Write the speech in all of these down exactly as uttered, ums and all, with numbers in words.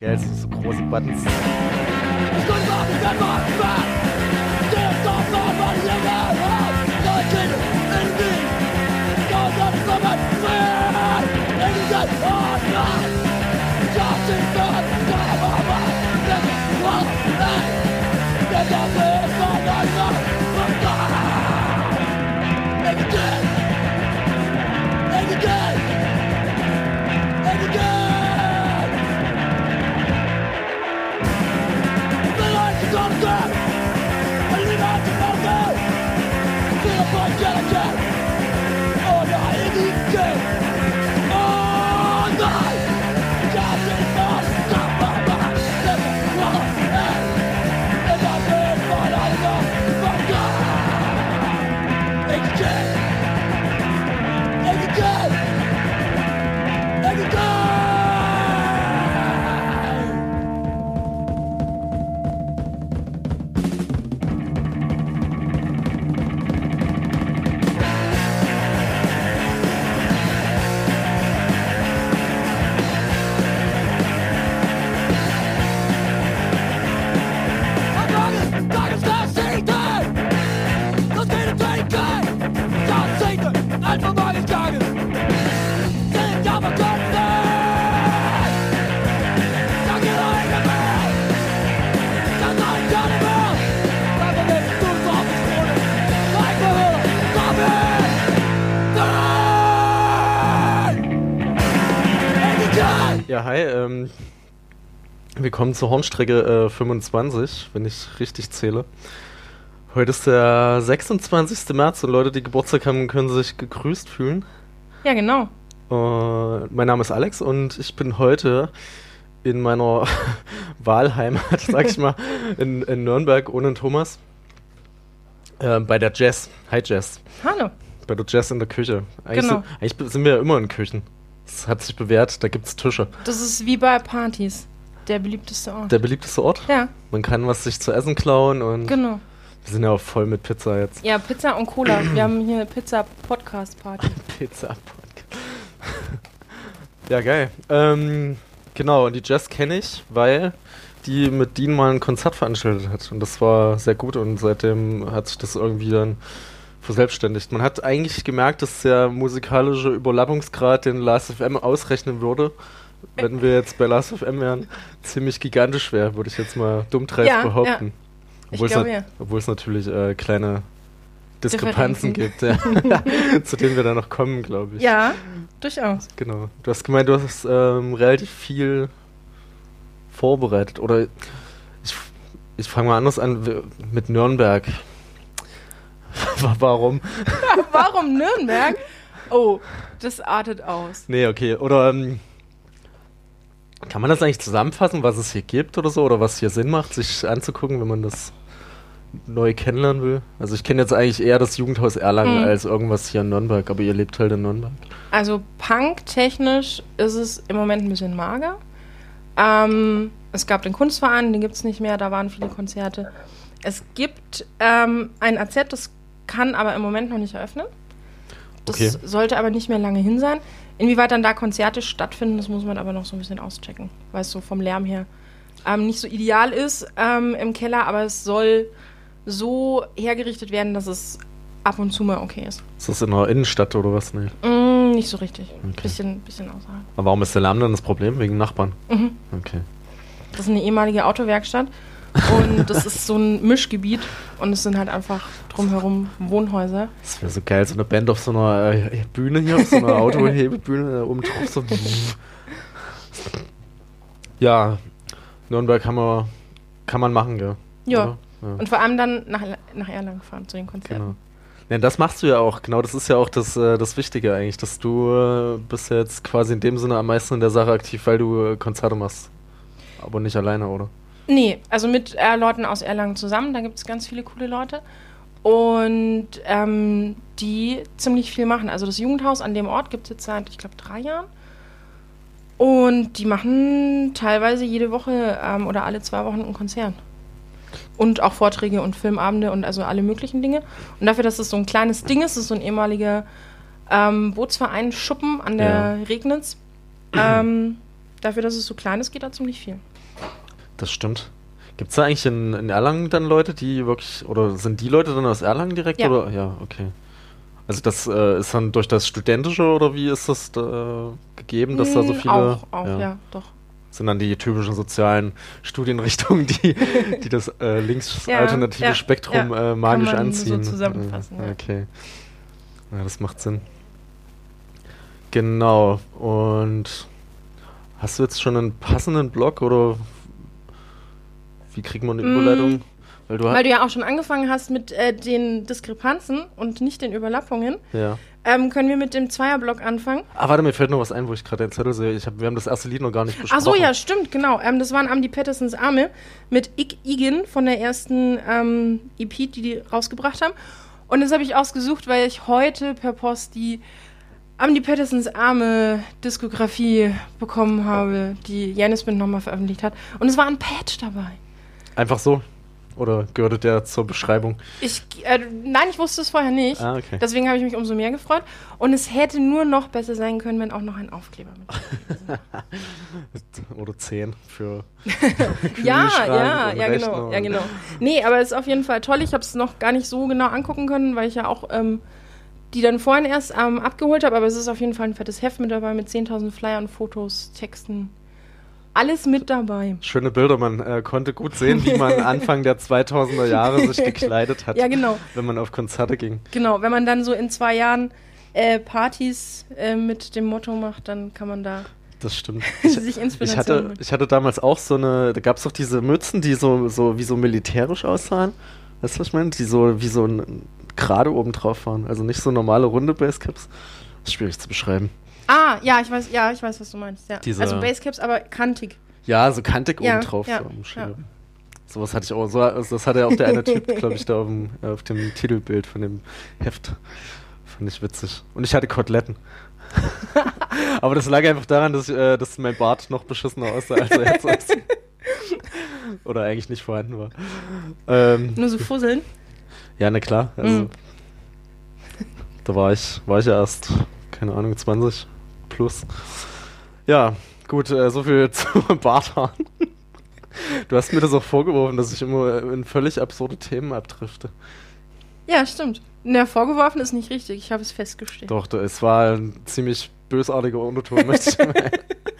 Geil, so große Buttons. Ja, hi, ähm, willkommen zur Hornstrecke äh, fünfundzwanzig, wenn ich richtig zähle. Heute ist der sechsundzwanzigster März und Leute, die Geburtstag haben, können sich gegrüßt fühlen. Ja, genau. Äh, mein Name ist Alex und ich bin heute in meiner Wahlheimat, sag ich mal, in, in Nürnberg ohne Thomas, äh, bei der Jazz. Hi Jazz. Hallo. Bei der Jazz in der Küche. Eigentlich, Genau. sind, eigentlich sind wir ja immer in Küchen. Das hat sich bewährt, da gibt's Tische. Das ist wie bei Partys, der beliebteste Ort. Der beliebteste Ort? Ja. Man kann was sich zu essen klauen und Genau. wir sind ja auch voll mit Pizza jetzt. Ja, Pizza und Cola. Wir haben hier Pizza-Podcast-Party. Pizza-Podcast. Ja, geil. Ähm, genau, und die Jazz kenne ich, weil die mit Dean mal ein Konzert veranstaltet hat. Und das war sehr gut und seitdem hat sich das irgendwie dann verselbstständigt. Man hat eigentlich gemerkt, dass der musikalische Überlappungsgrad den Last F M ausrechnen würde, wenn wir jetzt bei Last F M wären, ziemlich gigantisch wäre, würde ich jetzt mal dummdreist Ja, behaupten. ja. Obwohl, Ich glaube, es, ja. obwohl es natürlich äh, kleine Diskrepanzen Differenzen. gibt, ja. Zu denen wir dann noch kommen, glaube ich. Ja, durchaus. Genau. Du hast gemeint, du hast ähm, relativ viel vorbereitet. Oder ich, ich fange mal anders an w- mit Nürnberg. Warum? Warum Nürnberg? Oh, das artet aus. Nee, okay. Oder ähm, kann man das eigentlich zusammenfassen, was es hier gibt oder so? Oder was hier Sinn macht, sich anzugucken, wenn man das neu kennenlernen will? Also ich kenne jetzt eigentlich eher das Jugendhaus Erlangen Mhm. als irgendwas hier in Nürnberg, aber ihr lebt halt in Nürnberg. Also Punk-technisch ist es im Moment ein bisschen mager. Ähm, es gab den Kunstverein, den gibt es nicht mehr, da waren viele Konzerte. Es gibt ähm, ein A Z, das kann aber im Moment noch nicht eröffnen. Das Okay. sollte aber nicht mehr lange hin sein. Inwieweit dann da Konzerte stattfinden, das muss man aber noch so ein bisschen auschecken, weil es so vom Lärm her ähm, nicht so ideal ist ähm, im Keller, aber es soll so hergerichtet werden, dass es ab und zu mal okay ist. Ist das in der Innenstadt oder was? Nee. Mm, nicht so richtig. Okay. Bisschen, bisschen außerhalb. Aber warum ist der Lärm dann das Problem? Wegen Nachbarn? Mhm. Okay. Das ist eine ehemalige Autowerkstatt und das ist so ein Mischgebiet und es sind halt einfach drumherum Wohnhäuser. Das wäre so geil, so eine Band auf so einer äh, Bühne hier, auf so einer Autohebebühne, da oben drauf so. Ja, Nürnberg kann man, kann man machen, gell? Ja. Oder? Ja. Und vor allem dann nach, nach Erlangen fahren zu den Konzerten. Genau. Ja, das machst du ja auch, genau, das ist ja auch das, äh, das Wichtige eigentlich, dass du äh, bist ja jetzt quasi in dem Sinne am meisten in der Sache aktiv, weil du äh, Konzerte machst. Aber nicht alleine, oder? Nee, also mit äh, Leuten aus Erlangen zusammen, da gibt es ganz viele coole Leute. Und ähm, die ziemlich viel machen. Also das Jugendhaus an dem Ort gibt es jetzt seit, ich glaube, drei Jahren. Und die machen teilweise jede Woche ähm, oder alle zwei Wochen ein Konzert. Und auch Vorträge und Filmabende und also alle möglichen Dinge. Und dafür, dass es so ein kleines Ding ist, ist so ein ehemaliger ähm, Bootsverein Schuppen an der Ja. Regnitz. Ähm, dafür, dass es so klein ist, geht da ziemlich viel. Das stimmt. Gibt es da eigentlich in, in Erlangen dann Leute, die wirklich, oder sind die Leute dann aus Erlangen direkt? Ja. Oder? Ja, okay. Also das äh, ist dann durch das Studentische oder wie ist das da gegeben, dass da so viele... Auch, auch ja. ja, doch. Sind dann die typischen sozialen Studienrichtungen, die, die das äh, links-alternative ja, Spektrum ja, äh, magisch kann man anziehen. So zusammenfassen. Äh, ja. Okay. Ja, das macht Sinn. Genau. Und hast du jetzt schon einen passenden Blog oder wie kriegt man eine mm. Überleitung? Weil du, Weil du ja auch schon angefangen hast mit äh, den Diskrepanzen und nicht den Überlappungen. Ja. Ähm, können wir mit dem Zweierblock anfangen? Ah, warte, mir fällt noch was ein, wo ich gerade den Zettel sehe. Ich hab, wir haben das erste Lied noch gar nicht besprochen. Ach so, ja, stimmt, genau. Ähm, das waren Amdi Pattersons Arme mit Ik Igen von der ersten ähm, E P, die die rausgebracht haben. Und das habe ich ausgesucht, weil ich heute per Post die Amdi Pattersons Arme Diskografie bekommen habe, die Janis Band nochmal veröffentlicht hat. Und es war ein Patch dabei. Einfach so? Oder gehörte der zur Beschreibung? Ich, äh, nein, ich wusste es vorher nicht. Ah, okay. Deswegen habe ich mich umso mehr gefreut. Und es hätte nur noch besser sein können, wenn auch noch ein Aufkleber mit Oder zehn für Ja, ja, ja, genau, ja, genau. Nee, aber es ist auf jeden Fall toll. Ich habe es noch gar nicht so genau angucken können, weil ich ja auch ähm, die dann vorhin erst ähm, abgeholt habe. Aber es ist auf jeden Fall ein fettes Heft mit dabei mit zehntausend Flyern, Fotos, Texten. Alles mit dabei. Schöne Bilder, man äh, konnte gut sehen, wie man Anfang der zweitausender Jahre sich gekleidet hat, ja, genau. wenn man auf Konzerte ging. Genau, wenn man dann so in zwei Jahren äh, Partys äh, mit dem Motto macht, dann kann man da das stimmt. sich Inspiration ich hatte, holen. ich hatte damals auch so eine, da gab es doch diese Mützen, die so, so wie so militärisch aussahen. Weißt du, was ich meine? Die so wie so ein gerade oben drauf waren. Also nicht so normale runde Basecaps. Das ist schwierig zu beschreiben. Ah, ja, ich weiß, ja, ich weiß, was du meinst. Ja. Diese, also Basecaps, aber kantig. Ja, so kantig ja, oben drauf. Ja, so am ja. Sowas hatte ich auch. So, also das hatte auch der eine Typ, glaube ich, da auf dem, äh, auf dem Titelbild von dem Heft. Fand ich witzig. Und ich hatte Koteletten. Aber das lag einfach daran, dass, ich, äh, dass mein Bart noch beschissener aussah, als er jetzt aussieht. Oder eigentlich nicht vorhanden war. Ähm, Nur so fusseln? Ja, na klar. Also, mm. Da war ich, war ich ja erst, keine Ahnung, zwanzig plus. Ja, gut, äh, so viel zu Barthaaren. Du hast mir das auch vorgeworfen, dass ich immer in völlig absurde Themen abdrifte. Ja, stimmt. Na, vorgeworfen ist nicht richtig, ich habe es festgestellt. Doch, da, es war ein ziemlich bösartiger Unterton, möchte ich mal.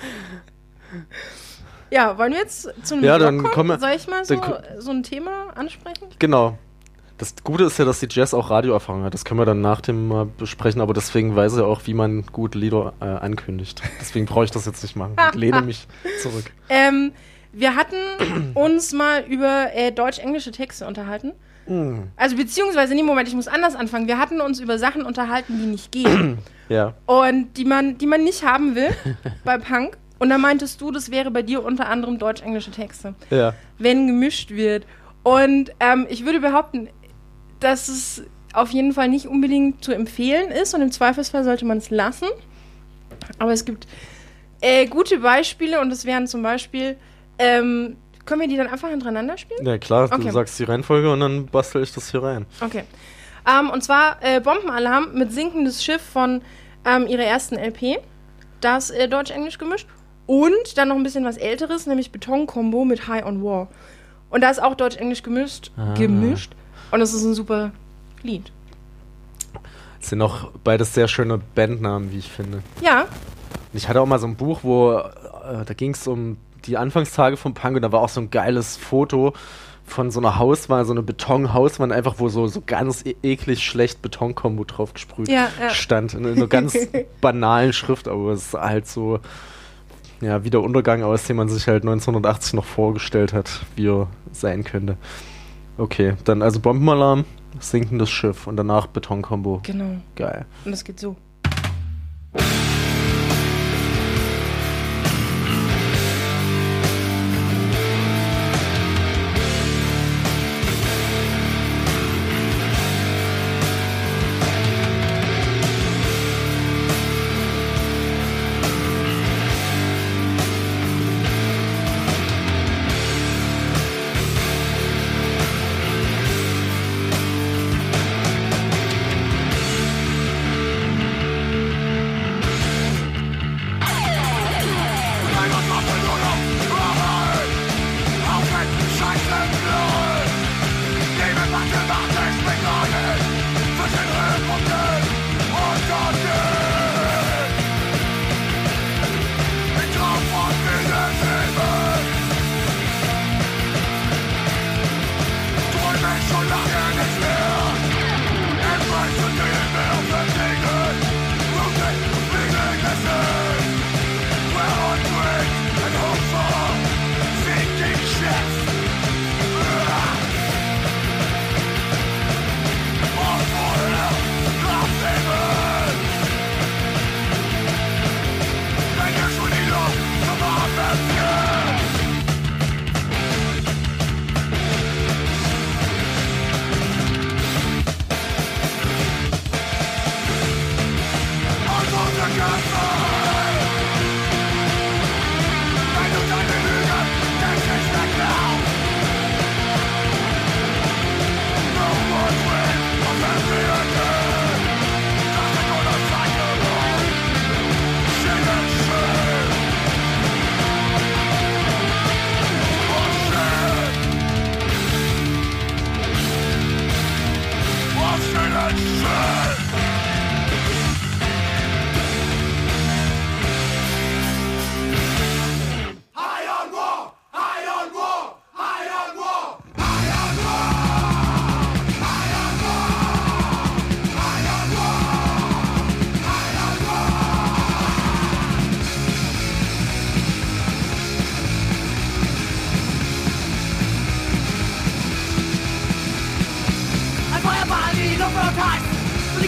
Ja, wollen wir jetzt zum ja, Blog dann kommen? Komm, Soll ich mal so, ko- so ein Thema ansprechen? Genau. Das Gute ist ja, dass die Jazz auch Radioerfahrung hat. Das können wir dann nach dem mal besprechen, aber deswegen weiß er auch, wie man gut Lieder äh, ankündigt. Deswegen brauche ich das jetzt nicht machen. Ich lehne mich zurück. Ähm, wir hatten uns mal über äh, deutsch-englische Texte unterhalten. Mm. Also beziehungsweise, nee, Moment, ich muss anders anfangen. Wir hatten uns über Sachen unterhalten, die nicht gehen. Ja. Und die man, die man nicht haben will bei Punk. Und da meintest du, das wäre bei dir unter anderem deutsch-englische Texte. Ja. Wenn gemischt wird. Und ähm, ich würde behaupten, dass es auf jeden Fall nicht unbedingt zu empfehlen ist und im Zweifelsfall sollte man es lassen. Aber es gibt äh, gute Beispiele und das wären zum Beispiel, ähm, können wir die dann einfach hintereinander spielen? Ja klar, okay. Du sagst die Reihenfolge und dann bastel ich das hier rein. Okay. Ähm, und zwar äh, Bombenalarm mit Sinkendes Schiff von ähm, ihrer ersten L P. Das äh, Deutsch-Englisch gemischt. Und dann noch ein bisschen was Älteres, nämlich Beton-Kombo mit High on War. Und da ist auch Deutsch-Englisch gemischt. Ah. gemischt. Und das ist ein super Lied. Das sind auch beides sehr schöne Bandnamen, wie ich finde. Ja. Und ich hatte auch mal so ein Buch, wo äh, da ging es um die Anfangstage vom Punk und da war auch so ein geiles Foto von so einer Hauswand, so eine Betonhauswand, einfach wo so, so ganz e- eklig schlecht Betonkombo drauf gesprüht ja, ja. stand. In einer ganz banalen Schrift, aber es ist halt so, ja, wie der Untergang aus, den man sich halt neunzehnhundertachtzig noch vorgestellt hat, wie er sein könnte. Okay, dann also Bombenalarm, sinkendes Schiff und danach Betonkombo. Genau. Geil. Und das geht so.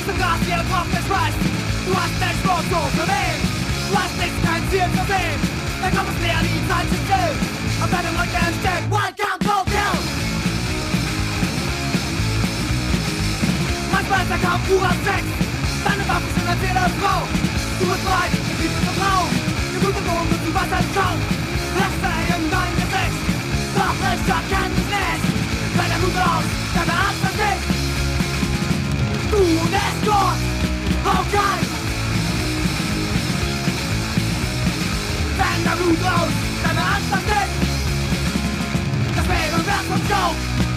liegst im Gras wie ein trockenes Schweiß. Du hast nichts vor zu bewegen. Du hast nichts, kein Ziel zu sehen. Dann kommt es leer, die Zeit ist still. Auf deinem Rücken steht Welcome to Kill. Manchmal ist der Kampf purer Sex. Deine Waffe sind als jede Frau. Du bist bereit, ich liebe zu Frau. Die gute Bogen mit dem Wasser schauen. Reste in dein Gesicht. Doch ich erkenne es nicht. Wenn der Blut aus, deine Art versteht. Du bist Gott, okay. Wenn der Blut aus, deine Art versteht. Das Leben wird zum Show.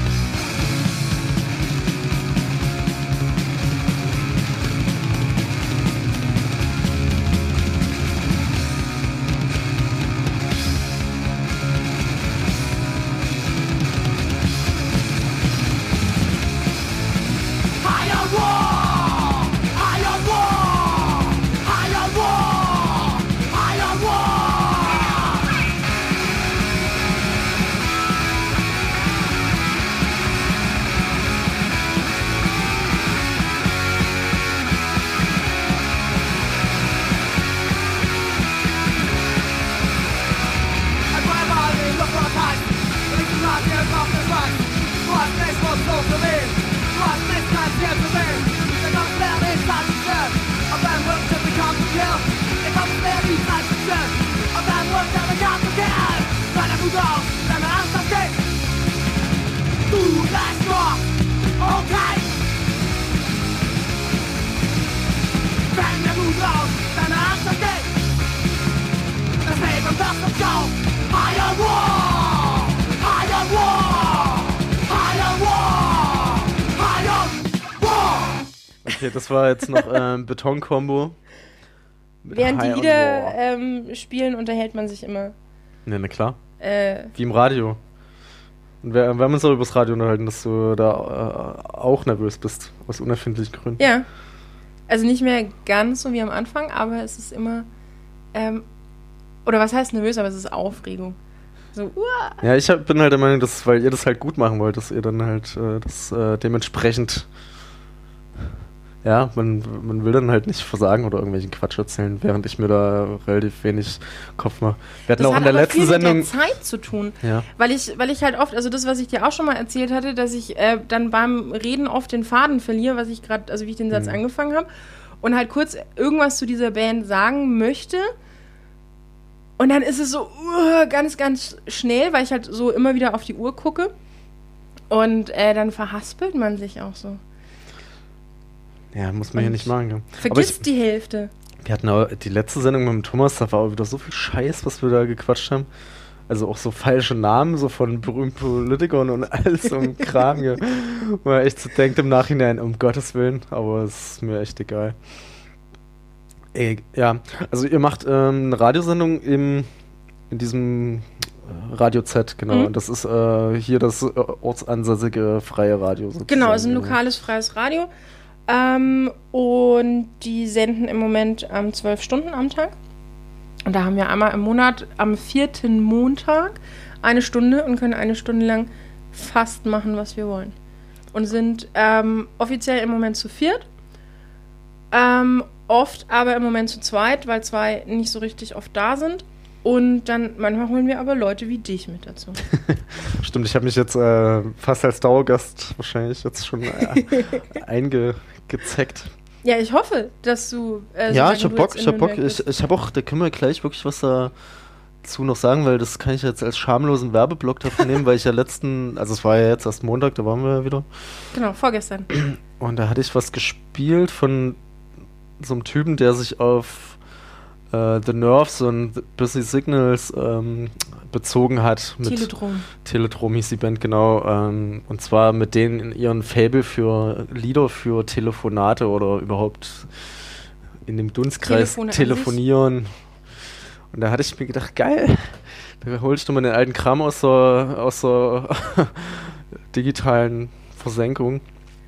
Okay, das war jetzt noch ähm, Beton-Kombo. Während die Lieder ähm, spielen, unterhält man sich immer. Ne, na klar. Äh, Wie im Radio. Und wir, wir haben uns auch übers Radio unterhalten, dass du da äh, auch nervös bist, aus unerfindlichen Gründen. Ja. Also nicht mehr ganz so wie am Anfang, aber es ist immer, ähm, oder was heißt nervös, aber es ist Aufregung. So, uah. Ja, ich hab, bin halt der Meinung, dass, weil ihr das halt gut machen wollt, dass ihr dann halt äh, das äh, dementsprechend, ja, man, man will dann halt nicht versagen oder irgendwelchen Quatsch erzählen, während ich mir da relativ wenig Kopf mache. Wir hatten Das auch hat in der aber letzten viel Sendung... mit der Zeit zu tun. Ja. Weil ich, weil ich halt oft, also das, was ich dir auch schon mal erzählt hatte, dass ich äh, dann beim Reden oft den Faden verliere, was ich gerade, also wie ich den Satz Mhm. angefangen habe, und halt kurz irgendwas zu dieser Band sagen möchte. Und dann ist es so uh, ganz, ganz schnell, weil ich halt so immer wieder auf die Uhr gucke. Und äh, dann verhaspelt man sich auch so. Ja, muss man hier nicht machen. Ja. Vergisst die Hälfte. Wir hatten auch die letzte Sendung mit dem Thomas, da war auch wieder so viel Scheiß, was wir da gequatscht haben. Also auch so falsche Namen, so von berühmten Politikern und alles so ein Kram. Ja. Wo man echt so denkt im Nachhinein, um Gottes Willen, aber es ist mir echt egal. Ey, ja, also ihr macht ähm, eine Radiosendung im, in diesem Radio Z, genau. Mhm. Und das ist äh, hier das äh, ortsansässige freie Radio sozusagen. Genau, es ist ein lokales freies Radio. Ähm, und die senden im Moment ähm, zwölf Stunden am Tag. Und da haben wir einmal im Monat am vierten Montag eine Stunde und können eine Stunde lang fast machen, was wir wollen. Und sind ähm, offiziell im Moment zu viert. Ähm, oft aber im Moment zu zweit, weil zwei nicht so richtig oft da sind. Und dann manchmal holen wir aber Leute wie dich mit dazu. Stimmt, ich habe mich jetzt äh, fast als Dauergast wahrscheinlich jetzt schon äh, eingezeckt. Ja, ich hoffe, dass du... Äh, Ja, solange ich hab du Bock, jetzt ich in hab Bock. Nürnberg Ich, bist. ich hab auch, da können wir gleich wirklich was dazu noch sagen, weil das kann ich jetzt als schamlosen Werbeblock davon nehmen, weil ich ja letzten, also es war ja jetzt erst Montag, da waren wir ja wieder. Genau, vorgestern. Und da hatte ich was gespielt von so einem Typen, der sich auf äh, The Nerves und Busy Signals ähm, bezogen hat. Mit Teledrom. Teledrom hieß die Band, genau. Ähm, und zwar mit denen in ihren Faible für Lieder für Telefonate oder überhaupt in dem Dunstkreis Telefone an telefonieren. Und da hatte ich mir gedacht, geil, da hol ich doch mal den alten Kram aus der, aus der digitalen Versenkung.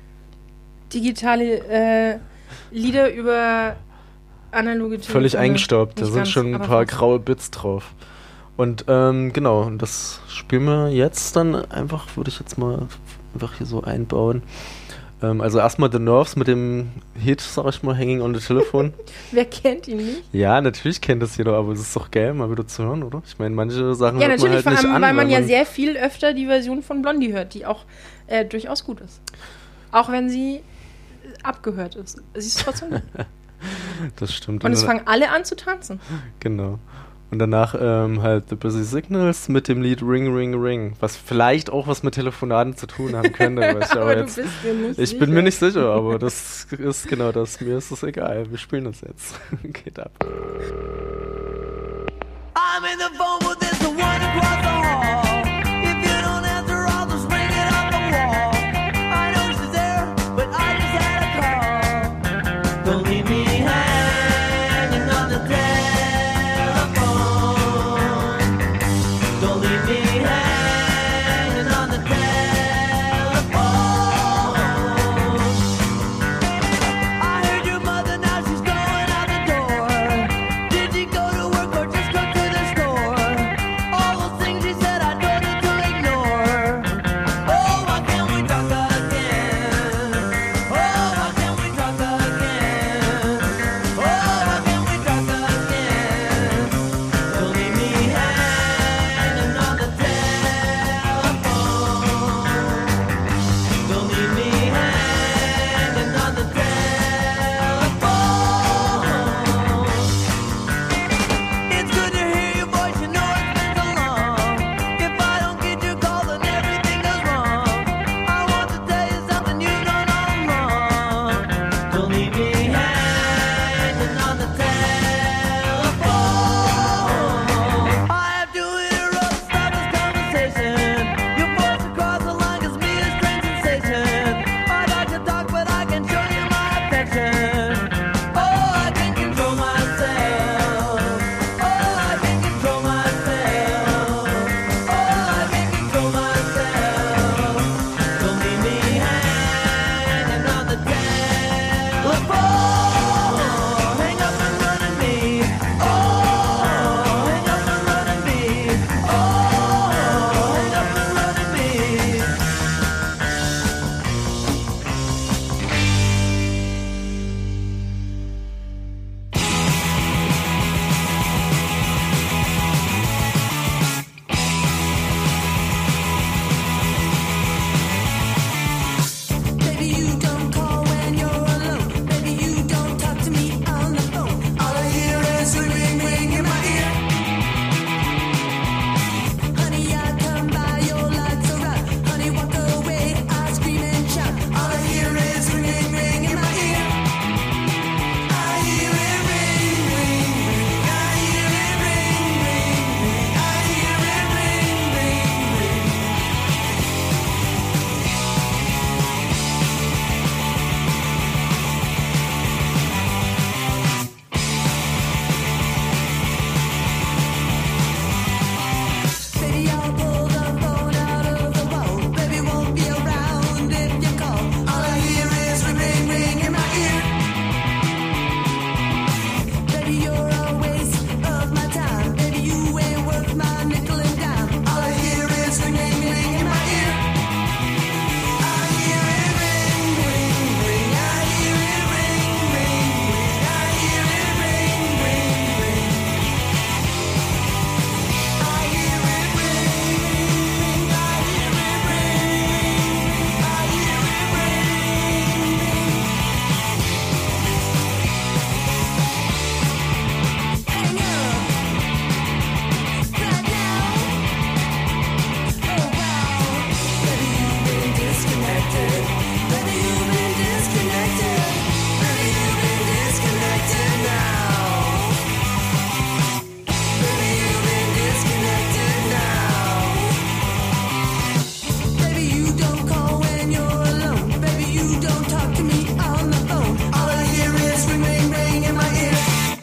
Digitale äh, Lieder über analoge Telefone. Völlig eingestaubt, da Nicht sind ganz, schon ein aber paar fast. graue Bits drauf. Und ähm, genau, und das spielen wir jetzt dann einfach, würde ich jetzt mal einfach hier so einbauen. Ähm, also erstmal The Nerves mit dem Hit, sag ich mal, Hanging on the Telephone. Wer kennt ihn nicht? Ja, natürlich kennt das jeder, aber es ist doch geil, mal wieder zu hören, oder? Ich meine, manche Sachen Ja, hört man natürlich, halt vor nicht allem, an. weil man ja sehr viel öfter die Version von Blondie hört, die auch äh, durchaus gut ist. Auch wenn sie abgehört ist. Sie ist trotzdem gut. Das stimmt. Und es dann- fangen alle an zu tanzen. Genau. Und danach ähm, halt The Busy Signals mit dem Lied Ring, Ring, Ring, was vielleicht auch was mit Telefonaten zu tun haben könnte. weiß ich Aber aber du jetzt, bist dir nicht ich sicher. bin mir nicht sicher, aber das ist genau das. Mir ist es egal. Wir spielen das jetzt. Geht ab. I'm in the phone with this the one across the hall. If you don't answer, I'll just ring it off the wall. I know she's there, but I just had a call. Don't leave me hanging on the telephone. Don't leave me hanging on the telephone. I heard your mother, now she's going out the door. Did you go to work or just go to the store? All those things you said I don't need to ignore. Oh, why can't we talk again? Oh, why can't we talk again? Oh, why can't we talk again? Don't leave me hanging on the telephone. Don't leave me hanging on the telephone. It's good to hear your voice, you know it's been so long. If I don't get your call, then everything goes wrong. I want to tell you something you've done all wrong. Don't leave me hanging on the telephone. I have to interrupt, stop this conversation. Your voice across the line gives me a strange sensation. I'd like to talk, but I can show you my affection. Oh, I can control myself. Oh, I can control myself. Oh, I can control myself. Don't leave me hanging on the telephone. Hang up and run at me. Oh, hang up and run at me. Oh, hang up and run at me. Baby, you don't call when you're alone. Baby, you don't talk to me on the phone. All I hear is a ring, ring in my ear. Honey, I come by, your lights are out. Honey, walk away, I scream and shout. All I hear is a ring, ring in my ear. I hear it ring, ring, ring. I hear it ring, ring, ring. I hear it ring, ring, ring. Baby, I'll pull the phone out of the wall. Baby, won't be around if you call. All I hear is ring, ring, ring in my ear. Baby, you're a waste of my time. Baby, you ain't worth my nickel and dime. All I hear is ring, ring, ring in my ear. I hear it ring, ring, ring. I hear it ring, ring, ring. I hear it ring, ring, ring. I hear it ring, ring. I hear it ring. I hear it ring, ring. Hang up right now. Oh wow, baby, you've been disconnected. Baby, you've been disconnected. Baby, you've been disconnected now. Baby, you've been disconnected now. Baby, you don't call when you're alone. Baby, you don't talk to me on the phone. All I hear is ring, ring, ring in my ear.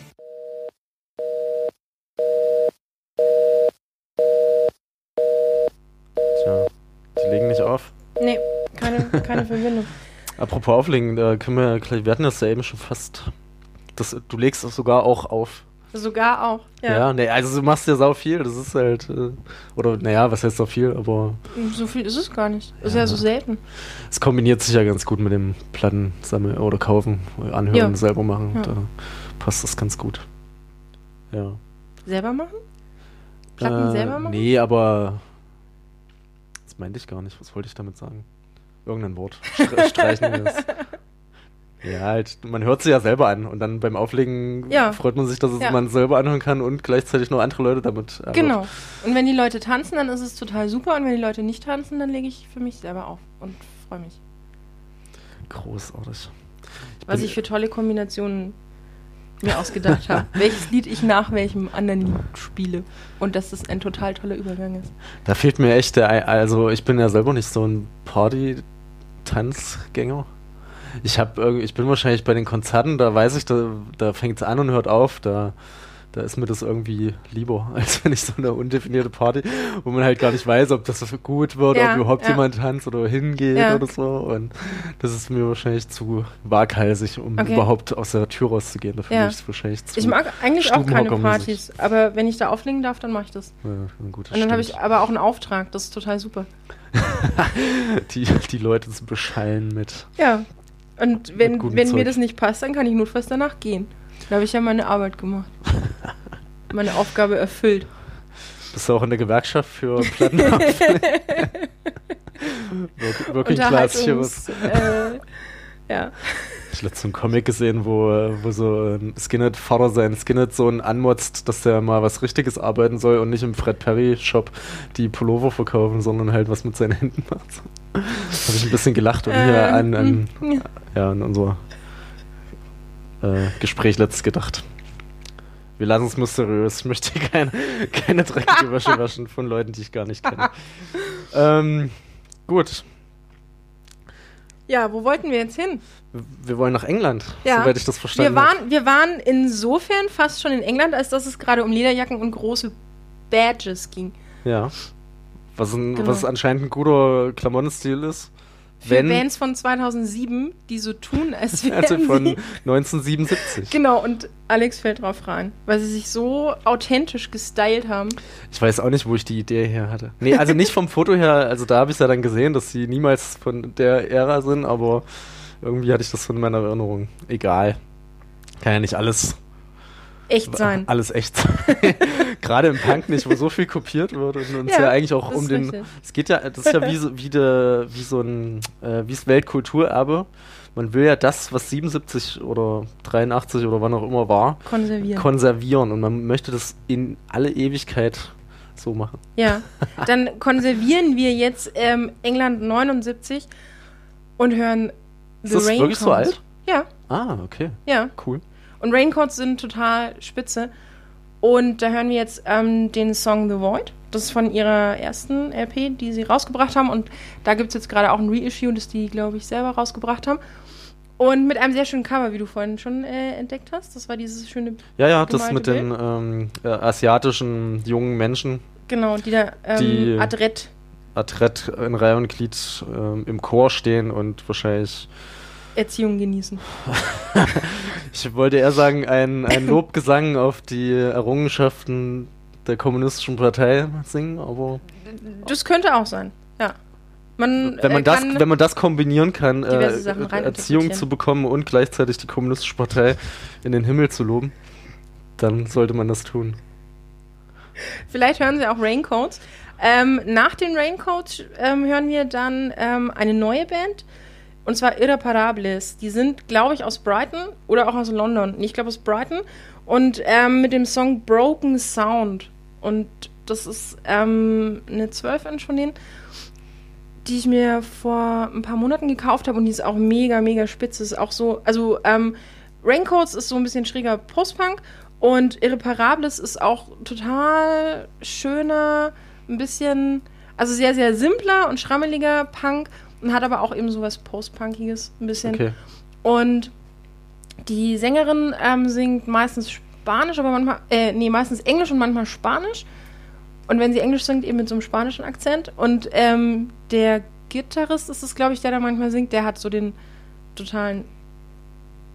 Tja, die legen nicht auf. Nee, keine, keine Verbindung. Apropos auflegen, da können wir gleich, wir hatten das ja eben schon fast. Das, du legst das sogar auch auf. Sogar auch, ja. Ja, nee, also du machst ja sau viel, das ist halt, äh, oder naja, was heißt sau viel, aber... So viel ist es gar nicht. Ist ja, ja so selten. Es kombiniert sich ja ganz gut mit dem Platten sammeln oder kaufen, anhören, ja. selber machen. Ja. Da passt das ganz gut. Ja. Selber machen? Platten äh, selber machen? Nee, aber das meinte ich gar nicht. Was wollte ich damit sagen? Irgendein Wort. Stre- streichen wir es. Ja, halt, man hört sie ja selber an und dann beim Auflegen ja. freut man sich, dass es ja. man selber anhören kann und gleichzeitig noch andere Leute damit anhört. Genau. Und wenn die Leute tanzen, dann ist es total super und wenn die Leute nicht tanzen, dann lege ich für mich selber auf und freue mich. Großartig. Ich Was ich für tolle Kombinationen mir ausgedacht habe. Welches Lied ich nach welchem anderen Lied spiele. Und dass das ein total toller Übergang ist. Da fehlt mir echt der, also ich bin ja selber nicht so ein Party-Tanzgänger. Ich habe ich bin wahrscheinlich bei den Konzerten, da weiß ich, da, da fängt es an und hört auf, da, da ist mir das irgendwie lieber, als wenn ich so eine undefinierte Party, wo man halt gar nicht weiß, ob das gut wird, ja, ob überhaupt ja. jemand tanzt oder hingeht ja. oder so. Und das ist mir wahrscheinlich zu waghalsig, um okay. überhaupt aus der Tür rauszugehen. Dafür ja. bin ich wahrscheinlich zu Ich mag eigentlich auch keine Partys, aber wenn ich da auflegen darf, dann mache ich das. Ja, gut, das und dann habe ich aber auch einen Auftrag, das ist total super. die, die Leute zu beschallen mit... Ja. Und wenn, wenn Zeug. mir das nicht passt, dann kann ich notfalls danach gehen. Da habe ich ja meine Arbeit gemacht. Meine Aufgabe erfüllt. Bist du auch in der Gewerkschaft für Platten? Working Class Heroes. Äh, ja. Ich habe letztens einen Comic gesehen, wo, wo so ein Skinhead-Vater seinen Skinhead-Sohn anmotzt, dass der mal was Richtiges arbeiten soll und nicht im Fred Perry-Shop die Pullover verkaufen, sondern halt was mit seinen Händen macht. Da habe ich ein bisschen gelacht und ähm, hier an, an, ja. Ja, an unser äh, Gespräch letztes gedacht. Wir lassen es mysteriös. Ich möchte keine, keine dreckige Wäsche waschen von Leuten, die ich gar nicht kenne. ähm, gut. Ja, wo wollten wir jetzt hin? Wir wollen nach England, ja. soweit ich das verstanden wir waren, habe. Wir waren insofern fast schon in England, als dass es gerade um Lederjacken und große Badges ging. Ja. Was, ein, genau. was anscheinend ein guter Klamottenstil ist. Für wenn, Bands von zweitausendsieben, die so tun, als wären also von sie neunzehnhundertsiebenundsiebzig. Genau, und Alex fällt drauf rein, weil sie sich so authentisch gestylt haben. Ich weiß auch nicht, wo ich die Idee her hatte. Nee, also nicht vom Foto her, also da habe ich es ja dann gesehen, dass sie niemals von der Ära sind, aber irgendwie hatte ich das von meiner Erinnerung. Egal. Kann ja nicht alles echt sein. Alles echt sein. Gerade im Punk nicht, wo so viel kopiert wird und uns ja, ja eigentlich auch um den. Richtig. Es geht ja, das ist ja wie so, wie, de, wie so ein, äh, wie das Weltkulturerbe. Man will ja das, was siebenundsiebzig oder dreiundachtzig oder wann auch immer war, konservieren. konservieren. Und man möchte das in alle Ewigkeit so machen. Ja, dann konservieren wir jetzt ähm, England neunundsiebzig und hören The Ist das Raincoats. Wirklich so alt? Ja. Ah, okay. Ja. Cool. Und Raincoats sind total spitze. Und da hören wir jetzt ähm, den Song The Void. Das ist von ihrer ersten L P, die sie rausgebracht haben. Und da gibt es jetzt gerade auch ein Reissue, das die, glaube ich, selber rausgebracht haben. Und mit einem sehr schönen Cover, wie du vorhin schon äh, entdeckt hast. Das war dieses schöne Ja, ja, das mit Bild. den ähm, äh, asiatischen jungen Menschen. Genau, die da ähm, die adrett. adrett in Reihe und Glied ähm, im Chor stehen und wahrscheinlich Erziehung genießen. Ich wollte eher sagen, ein, ein Lobgesang auf die Errungenschaften der kommunistischen Partei singen, aber... Das könnte auch sein, ja. Man, wenn, man äh, das, wenn man das kombinieren kann, äh, äh, Erziehung zu bekommen und gleichzeitig die kommunistische Partei in den Himmel zu loben, dann sollte man das tun. Vielleicht hören Sie auch Raincoats. Ähm, nach den Raincoats ähm, hören wir dann ähm, eine neue Band. Und zwar Irreparables. Die sind, glaube ich, aus Brighton oder auch aus London. Ich glaube aus Brighton. Und ähm, mit dem Song Broken Sound. Und das ist ähm, eine zwölf Inch von denen, die ich mir vor ein paar Monaten gekauft habe. Und die ist auch mega, mega spitze. Ist auch so, also ähm, Raincoats ist so ein bisschen schräger Post-Punk. Und Irreparables ist auch total schöner, ein bisschen, also sehr, sehr simpler und schrammeliger Punk. Und hat aber auch eben so was Post-Punkiges, ein bisschen. Okay. Und die Sängerin ähm, singt meistens Spanisch, aber manchmal, äh, nee, meistens Englisch und manchmal Spanisch. Und wenn sie Englisch singt, eben mit so einem spanischen Akzent. Und ähm, der Gitarrist ist es, glaube ich, der da manchmal singt, der hat so den totalen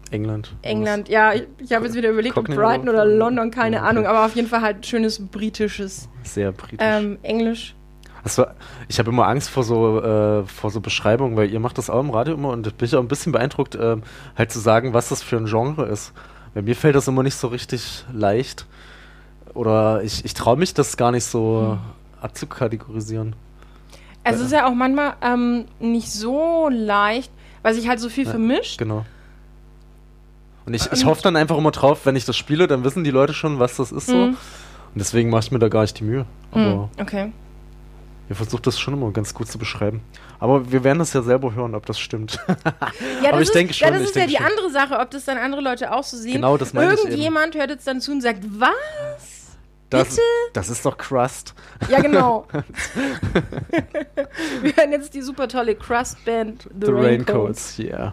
England. England, ja. Ich, ich habe jetzt wieder überlegt, ob Cockney Brighton oder- oder London, keine Okay. Ahnung. Aber auf jeden Fall halt schönes britisches Sehr britisch. ähm, Englisch. Das war, ich habe immer Angst vor so, äh, vor so Beschreibungen, weil ihr macht das auch im Radio immer und bin ich auch ein bisschen beeindruckt, ähm, halt zu sagen, was das für ein Genre ist. Bei mir fällt das immer nicht so richtig leicht. Oder ich, ich traue mich das gar nicht so abzukategorisieren. Also es ist ja auch manchmal ähm, nicht so leicht, weil sich halt so viel Ja, vermischt. Genau. Und ich, ich Und- hoffe dann einfach immer drauf, wenn ich das spiele, dann wissen die Leute schon, was das ist so. Mhm. Und deswegen mache ich mir da gar nicht die Mühe. Aber Hm, okay. ihr versucht das schon immer ganz gut zu beschreiben. Aber wir werden das ja selber hören, ob das stimmt. Ja, Aber das ich ist, denke schon, Ja, das ich ist ja denke die schon. andere Sache, ob das dann andere Leute auch so sehen. Genau, das meine ich eben. Irgendjemand hört jetzt dann zu und sagt, was? Das, Bitte? das ist doch Crust. Ja, genau. Wir hören jetzt die super tolle Crust-Band The, The Raincoats. Raincoats, yeah.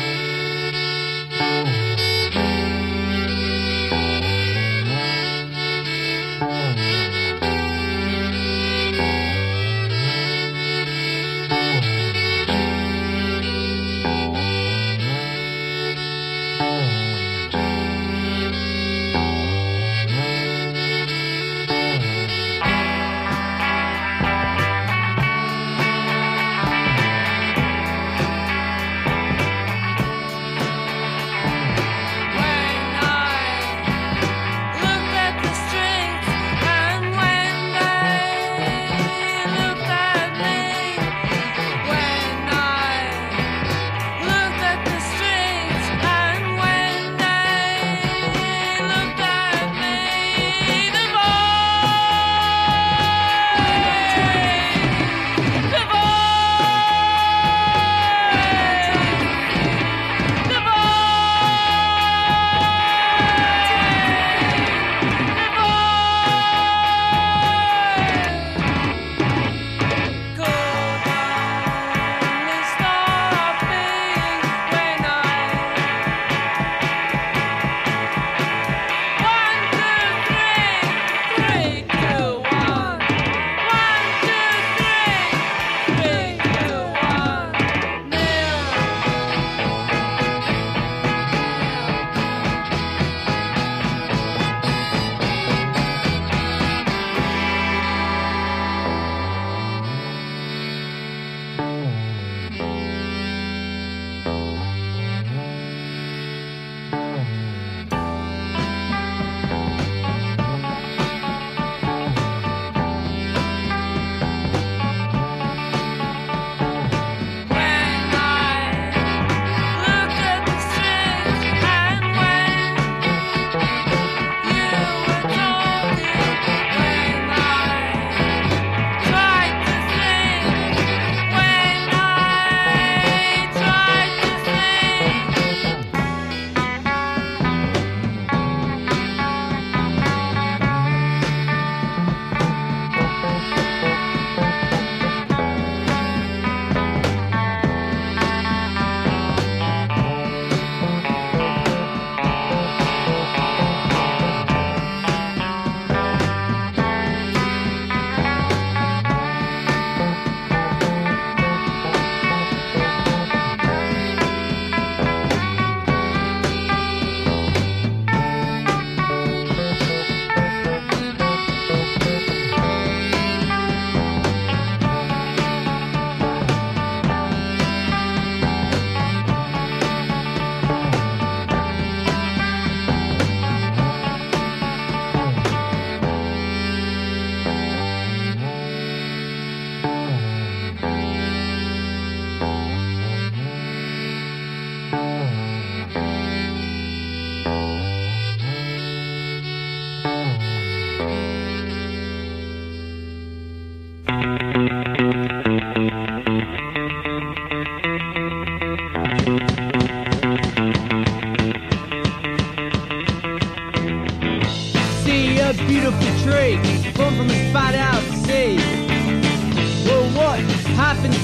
Thank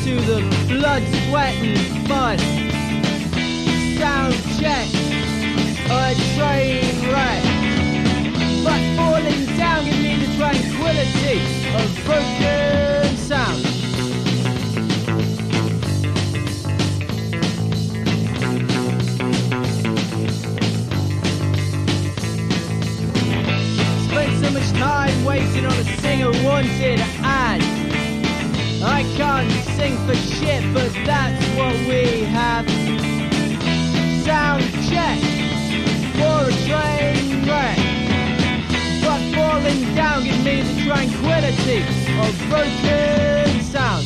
to the blood, sweat and fun. Sound check, a train wreck. But falling down give me the tranquility of broken sound. Spent so much time waiting on a singer wanted and I can't sing for shit, but that's what we have. Sound check for a train wreck. But falling down give me the tranquility of broken sound.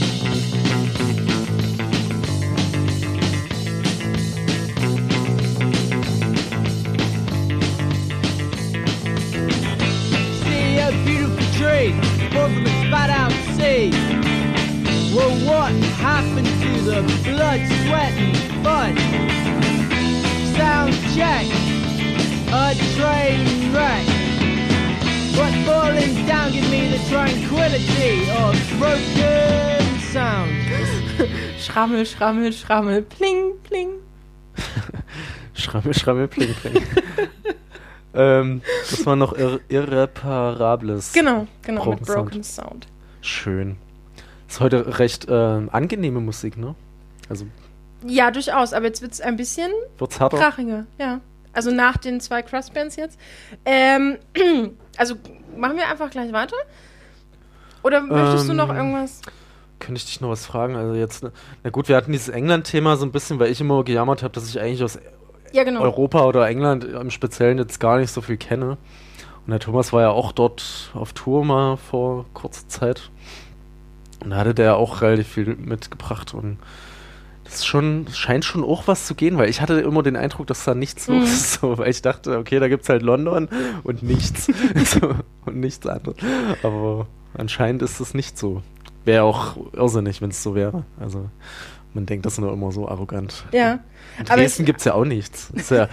See a beautiful tree, fall from a spat out sea. Well, what happened to the blood, sweat and fun? Sound check, a train wreck. But falling down give me the tranquility of broken sound. Schrammel, schrammel, schrammel, pling, pling. Schrammel, schrammel, pling, pling. ähm, das war noch ir- Irreparables. Genau, genau, Broken mit Broken Sound. Sound. Schön. Ist heute recht ähm, angenehme Musik, ne? Also Ja, durchaus, aber jetzt wird es ein bisschen wird's härter. krachiger, ja. Also nach den zwei Crust-Bands jetzt. Ähm, also machen wir einfach gleich weiter? Oder möchtest Ähm, du noch irgendwas? Könnte ich dich noch was fragen? Also jetzt, ne- na gut, wir hatten dieses England-Thema so ein bisschen, weil ich immer gejammert habe, dass ich eigentlich aus Ja, genau. Europa oder England im Speziellen jetzt gar nicht so viel kenne. Und der Thomas war ja auch dort auf Tour mal vor kurzer Zeit. Und da hatte der auch relativ viel mitgebracht und das ist schon, scheint schon auch was zu gehen, weil ich hatte immer den Eindruck, dass da nichts Mhm. los ist, so, weil ich dachte, okay, da gibt's halt London und nichts so, und nichts anderes. Aber anscheinend ist es nicht so. Wäre auch irrsinnig, wenn es so wäre. Also man denkt das nur immer so arrogant. Ja. In Aber Dresden gibt's ja auch nichts. Ist ja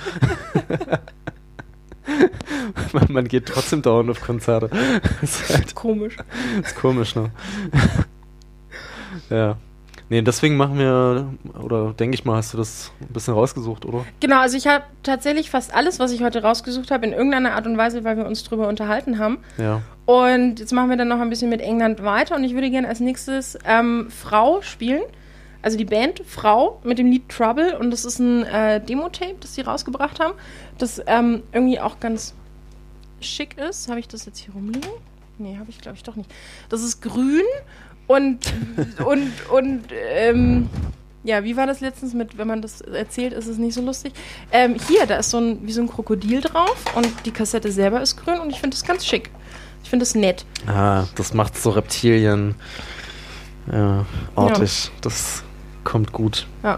man, man geht trotzdem dauernd auf Konzerte. ist halt Komisch. ist komisch, ne? Ja. Nee, deswegen machen wir, oder denke ich mal, hast du das ein bisschen rausgesucht, oder? Genau, also ich habe tatsächlich fast alles, was ich heute rausgesucht habe, in irgendeiner Art und Weise, weil wir uns drüber unterhalten haben. Ja. Und jetzt machen wir dann noch ein bisschen mit England weiter und ich würde gerne als nächstes ähm, Frau spielen. Also die Band Frau mit dem Lied Trouble und das ist ein äh, Demo-Tape, das sie rausgebracht haben, das ähm, irgendwie auch ganz schick ist. Habe ich das jetzt hier rumliegen? Nee, habe ich glaube ich doch nicht. Das ist grün und und und ähm, ja, wie war das letztens mit, wenn man das erzählt, ist es nicht so lustig. Ähm, hier, da ist so ein, wie so ein Krokodil drauf und die Kassette selber ist grün und ich finde das ganz schick. Ich finde das nett. Ah, das macht so Reptilien. Ja, artig. Ja. Das kommt gut. Ja.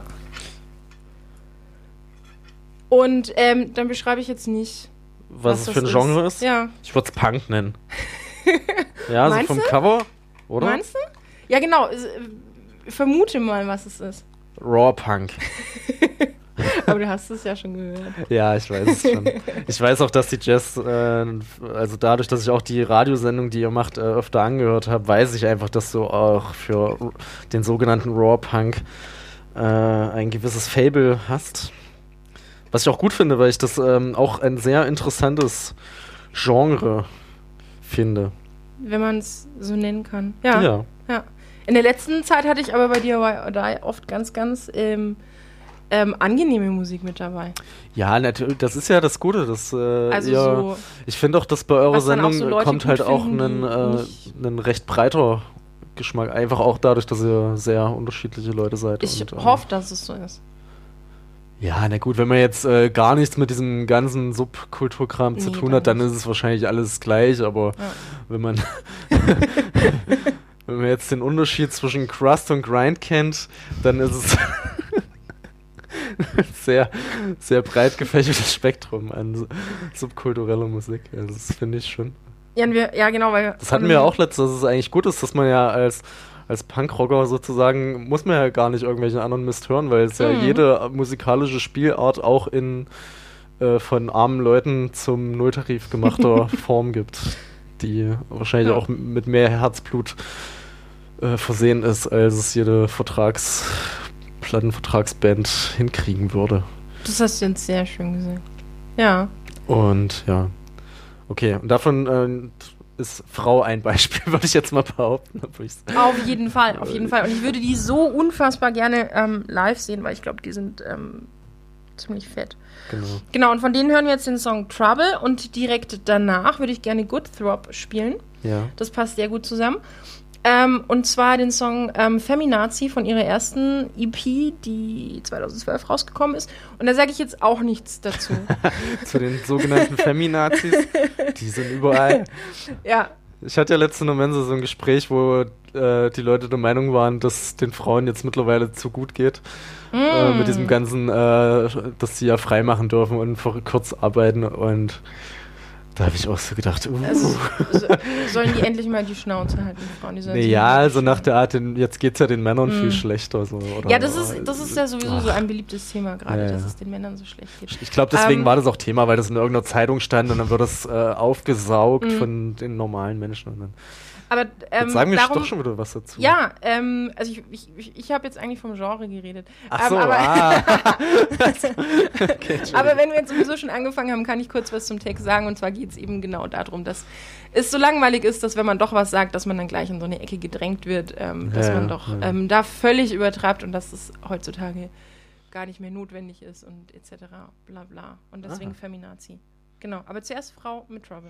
Und ähm, dann beschreibe ich jetzt nicht, was, was es für ein das Genre ist. ist. Ja. Ich würde es Punk nennen. Ja, so Meinst vom du? Cover, oder? Meinst du? Ja, genau. Es- äh, Vermute mal, was es ist. Raw Punk. Aber du hast es ja schon gehört. Ja, ich weiß es schon. Ich weiß auch, dass die Jazz, äh, also dadurch, dass ich auch die Radiosendung, die ihr macht, äh, öfter angehört habe, weiß ich einfach, dass du auch für r- den sogenannten Raw Punk äh, ein gewisses Fable hast. Was ich auch gut finde, weil ich das ähm, auch ein sehr interessantes Genre finde. Wenn man es so nennen kann. Ja, Ja. ja. In der letzten Zeit hatte ich aber bei dir war da oft ganz, ganz ähm, ähm, angenehme Musik mit dabei. Ja, natürlich, das ist ja das Gute. Das, äh, Also ihr, so, ich finde auch, dass bei eurer was dann auch Sendung so Leute kommt gut halt auch finden, ein, die äh, nicht- ein recht breiter Geschmack. Einfach auch dadurch, dass ihr sehr unterschiedliche Leute seid. ich und, ähm, hoffe, dass es so ist. Ja, na gut, wenn man jetzt äh, gar nichts mit diesem ganzen Subkulturkram zu Nee, tun dann hat, dann nicht. ist es wahrscheinlich alles gleich, aber Ja. wenn man wenn man jetzt den Unterschied zwischen Crust und Grind kennt, dann ist es sehr, sehr breit gefächertes Spektrum an su- subkultureller Musik. Also das finde ich schon. Ja, und wir, ja, genau, weil Das hatten wir auch letztens, dass es eigentlich gut ist, dass man ja als, als Punkrocker sozusagen, muss man ja gar nicht irgendwelchen anderen Mist hören, weil es ja Mhm. jede musikalische Spielart auch in äh, von armen Leuten zum Nulltarif gemachter Form gibt, die wahrscheinlich Ja. auch m- mit mehr Herzblut äh, versehen ist, als es jede Vertrags Plattenvertragsband hinkriegen würde. Das hast du jetzt sehr schön gesagt. Ja. Und ja. Okay, und davon äh, ist Frau ein Beispiel, würde ich jetzt mal behaupten. Auf jeden Fall, auf jeden Fall. Und ich würde die so unfassbar gerne ähm, live sehen, weil ich glaube, die sind ähm, ziemlich fett. Genau. Genau, und von denen hören wir jetzt den Song Trouble und direkt danach würde ich gerne Good Throb spielen. Ja. Das passt sehr gut zusammen. Ähm, und zwar den Song ähm, Feminazi von ihrer ersten E P, die zweitausendzwölf rausgekommen ist. Und da sage ich jetzt auch nichts dazu. Zu den sogenannten Feminazis, die sind überall. Ja. Ich hatte ja letzte Mensa so ein Gespräch, wo äh, die Leute der Meinung waren, dass den Frauen jetzt mittlerweile zu gut geht. Mm. Äh, mit diesem ganzen, äh, dass sie ja frei machen dürfen und kurz arbeiten und da habe ich auch so gedacht, uh. Also, so, sollen die endlich mal die Schnauze halten, die Frauen? Die nee, ja, also nach der Art, den, jetzt geht es ja den Männern mm. viel schlechter. So, oder, ja, das ist, das ist ja sowieso ach. so ein beliebtes Thema gerade, ja, ja. dass es den Männern so schlecht geht. Ich glaube, deswegen ähm, war das auch Thema, weil das in irgendeiner Zeitung stand und dann wird das äh, aufgesaugt mm. von den normalen Menschen. Und dann aber ähm, jetzt sagen wir darum, doch schon wieder was dazu. Ja, ähm, also ich, ich, ich, ich habe jetzt eigentlich vom Genre geredet. Ach so, ähm, aber, ah. okay, aber wenn wir jetzt sowieso schon angefangen haben, kann ich kurz was zum Text sagen. Und zwar geht es eben genau darum, dass es so langweilig ist, dass wenn man doch was sagt, dass man dann gleich in so eine Ecke gedrängt wird, ähm, dass ja, man doch ja. ähm, da völlig übertreibt und dass es heutzutage gar nicht mehr notwendig ist und et cetera. Bla bla. Und deswegen Aha. Feminazi. Genau, aber zuerst Frau mit Trouble.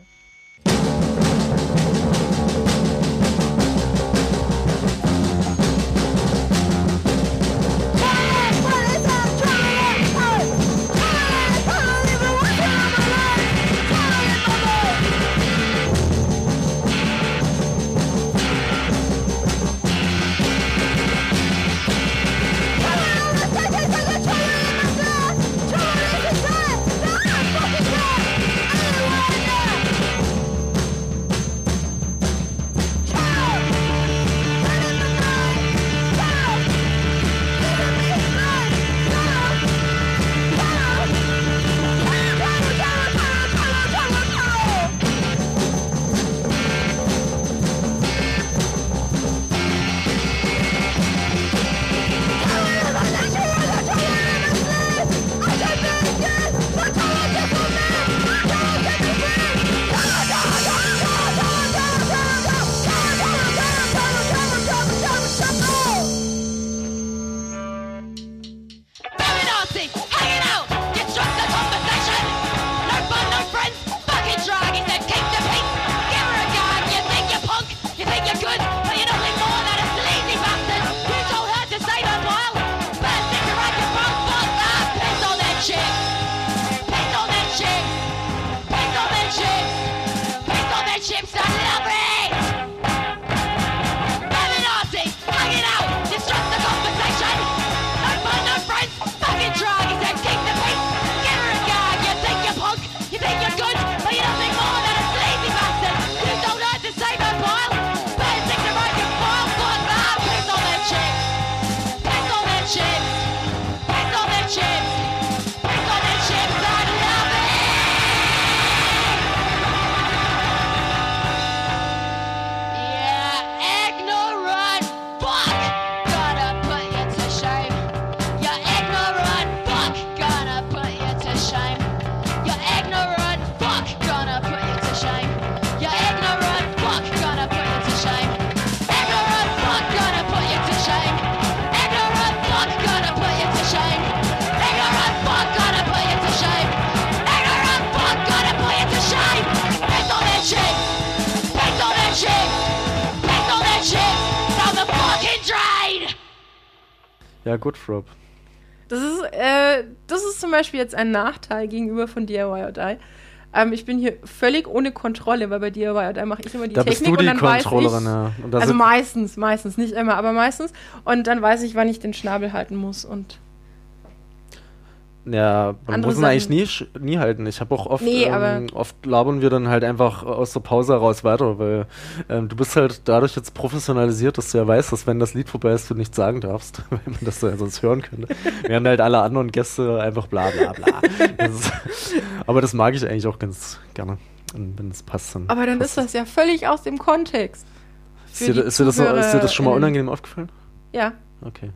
Ja, Good Throb. Das ist, äh, das ist zum Beispiel jetzt ein Nachteil gegenüber von D I Y or Die. Ähm, ich bin hier völlig ohne Kontrolle, weil bei D I Y or Die mache ich immer die da Technik bist du die und dann Controllerin, weiß ich, ja. Und da also sind- meistens, meistens, nicht immer, aber meistens. Und dann weiß ich, wann ich den Schnabel halten muss und Ja, man Andere muss ihn eigentlich nie, sch- nie halten. Ich habe auch oft, Nee, ähm, aber- oft labern wir dann halt einfach aus der Pause heraus weiter, weil ähm, du bist halt dadurch jetzt professionalisiert, dass du ja weißt, dass wenn das Lied vorbei ist, du nichts sagen darfst, weil man das ja sonst hören könnte. Während halt alle anderen Gäste einfach bla bla bla. Das ist, aber das mag ich eigentlich auch ganz gerne, wenn es passt. Dann aber dann passt ist das ja völlig aus dem Kontext. Ist dir, ist, dir das, ist dir das schon mal unangenehm aufgefallen? Ja. Okay.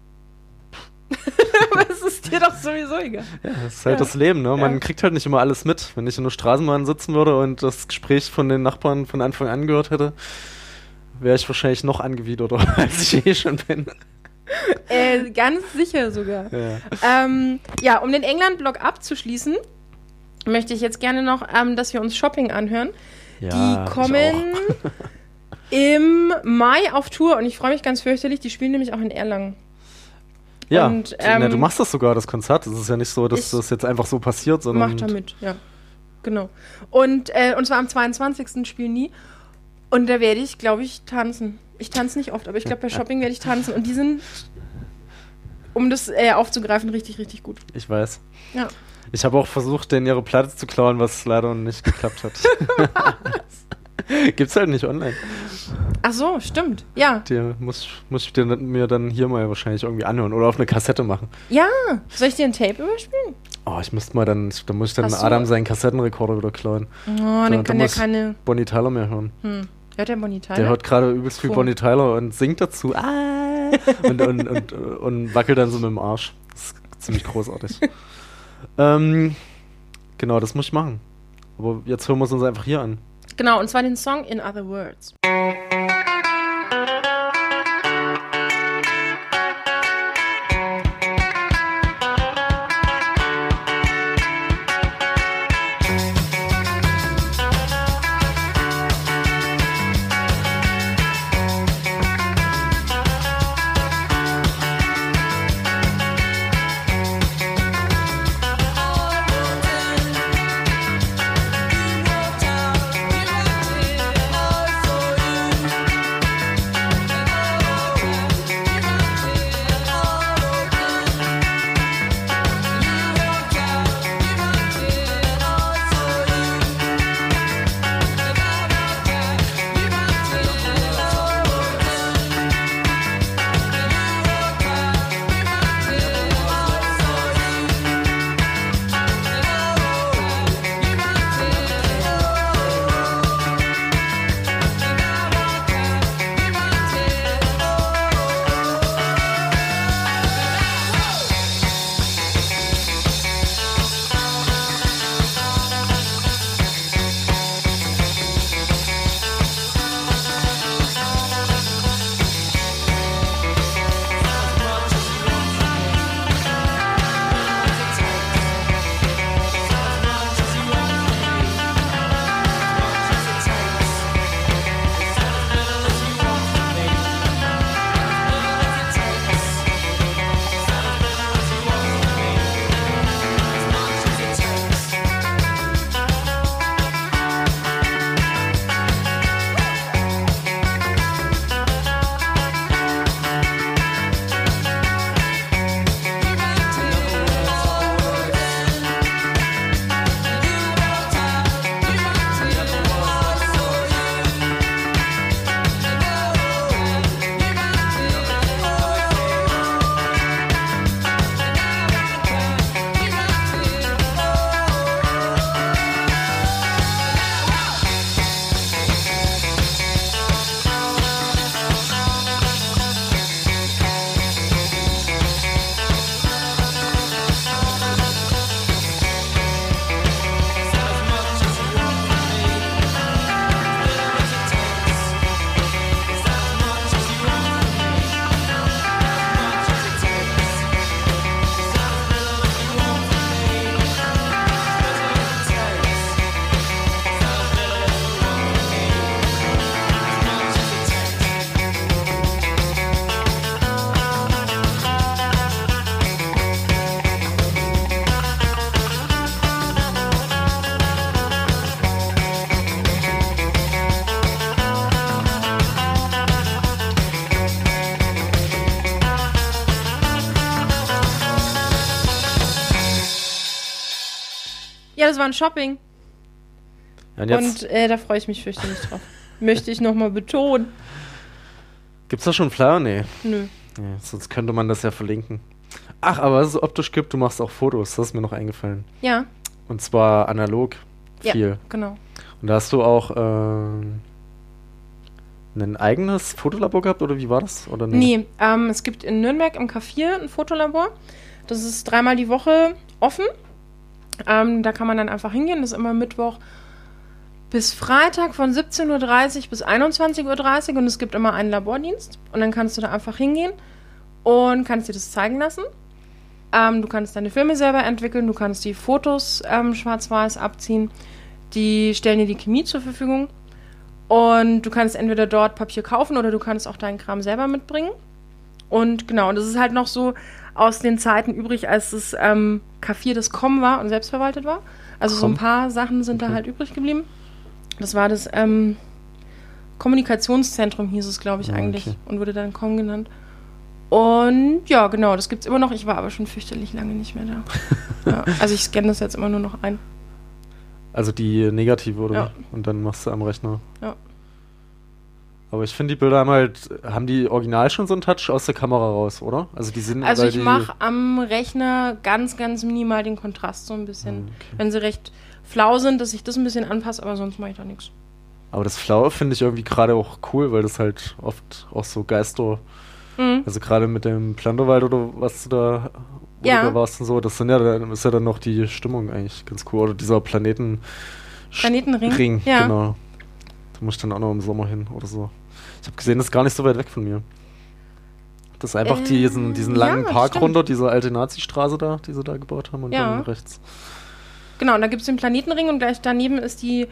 Aber es ist dir doch sowieso egal. Ja, das ist halt Ja. das Leben, ne? Man Ja. kriegt halt nicht immer alles mit. Wenn ich in der Straßenbahn sitzen würde und das Gespräch von den Nachbarn von Anfang an gehört hätte, wäre ich wahrscheinlich noch angewiderter, als ich eh schon bin. Äh, ganz sicher sogar. Ja. Ähm, ja, um den England-Blog abzuschließen, möchte ich jetzt gerne noch, ähm, dass wir uns Shopping anhören. Ja, Die ich kommen im Mai auf Tour und ich freue mich ganz fürchterlich. Die spielen nämlich auch in Erlangen. Ja, Und, du, na, ähm, du machst das sogar, das Konzert. Es ist ja nicht so, dass ich das jetzt einfach so passiert, sondern... Mach da mit, ja. Genau. Und, äh, und zwar am zweiundzwanzigsten spielen die. Und da werde ich, glaube ich, tanzen. Ich tanze nicht oft, aber ich glaube, bei Shopping werde ich tanzen. Und die sind, um das äh, aufzugreifen, richtig, richtig gut. Ich weiß. Ja. Ich habe auch versucht, denen ihre Platte zu klauen, was leider nicht geklappt hat. Gibt's halt nicht online. Ach so, stimmt. Ja. Die muss, muss ich dir, mir dann hier mal wahrscheinlich irgendwie anhören oder auf eine Kassette machen. Ja. Soll ich dir ein Tape überspielen? Oh, ich müsste mal dann, da muss ich dann Ach so. Adam seinen Kassettenrekorder wieder klauen. Oh, dann da kann der muss keine. Bonnie Tyler mehr hören. Hm. Hört der Bonnie Tyler? Der hört gerade übelst viel Cool. Bonnie Tyler und singt dazu. Ah, und, und, und, und wackelt dann so mit dem Arsch. Das ist ziemlich großartig. ähm, genau, das muss ich machen. Aber jetzt hören wir es uns einfach hier an. Genau, und zwar den Song In Other Words. Ja, das war ein Shopping. Ja, und jetzt Und äh, da freue ich mich fürchterlich drauf. Möchte ich nochmal betonen. gibt's da schon einen Flyer? Nee. Nö. Ja, sonst könnte man das ja verlinken. Ach, aber was es optisch gibt, du machst auch Fotos, das ist mir noch eingefallen. Ja, Und zwar analog Ja. viel. genau. Und da hast du auch ähm, ein eigenes Fotolabor gehabt oder wie war das? Oder nee, Nee, ähm, es gibt in Nürnberg im K vier ein Fotolabor. Das ist dreimal die Woche offen. Ähm, da kann man dann einfach hingehen. Das ist immer Mittwoch bis Freitag von siebzehn Uhr dreißig bis einundzwanzig Uhr dreißig und es gibt immer einen Labordienst. Und dann kannst du da einfach hingehen und kannst dir das zeigen lassen. Ähm, du kannst deine Filme selber entwickeln, du kannst die Fotos ähm, schwarz-weiß abziehen. Die stellen dir die Chemie zur Verfügung. Und du kannst entweder dort Papier kaufen oder du kannst auch deinen Kram selber mitbringen. Und genau, das ist halt noch so aus den Zeiten übrig, als das ähm, K vier das Com war und selbstverwaltet war. Also so ein paar Sachen sind Okay. da halt übrig geblieben. Das war das ähm, Kommunikationszentrum, hieß es, glaube ich, Ah, eigentlich. okay. Und wurde dann Com genannt. Und ja, genau, das gibt's immer noch. Ich war aber schon fürchterlich lange nicht mehr da. Ja, also ich scanne das jetzt immer nur noch ein. Also die negative, oder? Ja. wie? Und dann machst du am Rechner. Ja. Aber ich finde, die Bilder haben halt, haben die original schon so einen Touch aus der Kamera raus, oder? Also die sind Also weil ich die, mache am Rechner ganz, ganz minimal den Kontrast so ein bisschen. Ah, okay. Wenn sie recht flau sind, dass ich das ein bisschen anpasse, aber sonst mache ich da nichts. Aber das Flaue finde ich irgendwie gerade auch cool, weil das halt oft auch so Geister, Mhm. also gerade mit dem Planderwald oder was du da, wo Ja. du da warst und so, das sind ja dann, ist ja dann noch die Stimmung eigentlich ganz cool. Oder dieser Planeten Planetenring? Ring, Ja. genau. Da muss ich dann auch noch im Sommer hin oder so. Ich habe gesehen, das ist gar nicht so weit weg von mir. Das ist einfach Äh, diesen, diesen langen ja, Park stimmt. runter, diese alte Nazi-Straße da, die sie da gebaut haben und Ja. dann rechts. Genau, und da gibt es den Planetenring und gleich daneben ist die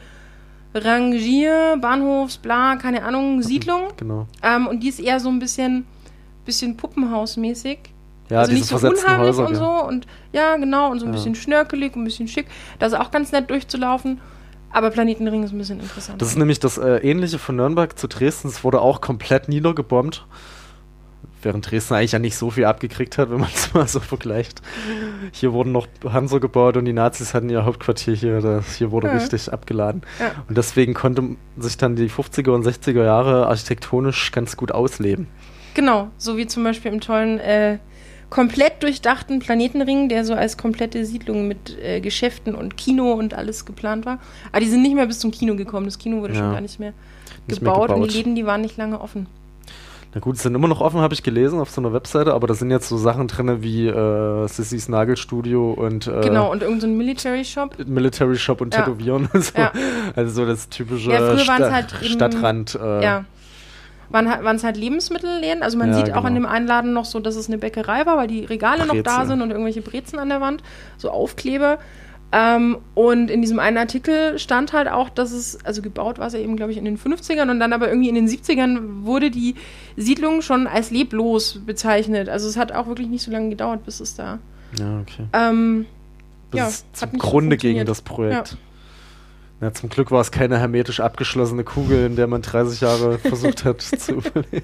Rangier, Bahnhofs, bla, keine Ahnung, Siedlung. Genau. Ähm, und die ist eher so ein bisschen, bisschen Puppenhausmäßig. Ja, also diese nicht so versetzten unheimlich Häuser. und ja. so. Und ja, genau, und so ein Ja. bisschen schnörkelig und ein bisschen schick. Das ist auch ganz nett durchzulaufen. Aber Planetenring ist ein bisschen interessant. Das ist nämlich das äh, Ähnliche von Nürnberg zu Dresden. Es wurde auch komplett niedergebombt. Während Dresden eigentlich ja nicht so viel abgekriegt hat, wenn man es mal so vergleicht. Hier wurden noch Hansa gebaut und die Nazis hatten ihr Hauptquartier hier. Das, hier wurde Ja. richtig abgeladen. Ja. Und deswegen konnte sich dann die fünfziger und sechziger Jahre architektonisch ganz gut ausleben. Genau, so wie zum Beispiel im tollen, äh, komplett durchdachten Planetenring, der so als komplette Siedlung mit äh, Geschäften und Kino und alles geplant war. Aber die sind nicht mehr bis zum Kino gekommen. Das Kino wurde Ja. schon gar nicht mehr, Nicht mehr gebaut, und gebaut. die Läden, die waren nicht lange offen. Na gut, es sind immer noch offen, habe ich gelesen, auf so einer Webseite, aber da sind jetzt so Sachen drin wie äh, Sissys Nagelstudio und äh, Genau, und irgendein so ein Military Shop. Military Shop und Ja. Tätowieren und so. Ja. Also so das typische Ja, früher waren's Sta- halt eben- Stadtrand. Äh, Ja. Waren es halt Lebensmittelläden. Also man Ja, sieht auch an genau. dem Einladen noch so, dass es eine Bäckerei war, weil die Regale noch da Brezel. sind und irgendwelche Brezen an der Wand, so Aufkleber. Ähm, und in diesem einen Artikel stand halt auch, dass es, also gebaut war es ja eben, glaube ich, in den fünfzigern und dann aber irgendwie in den siebzigern wurde die Siedlung schon als leblos bezeichnet. Also es hat auch wirklich nicht so lange gedauert, bis es da Ja, okay. ähm, Bis ja, es hat zum nicht so Grunde ging funktioniert. das Projekt. Ja, zum Glück war es keine hermetisch abgeschlossene Kugel, in der man dreißig Jahre versucht hat zu überleben.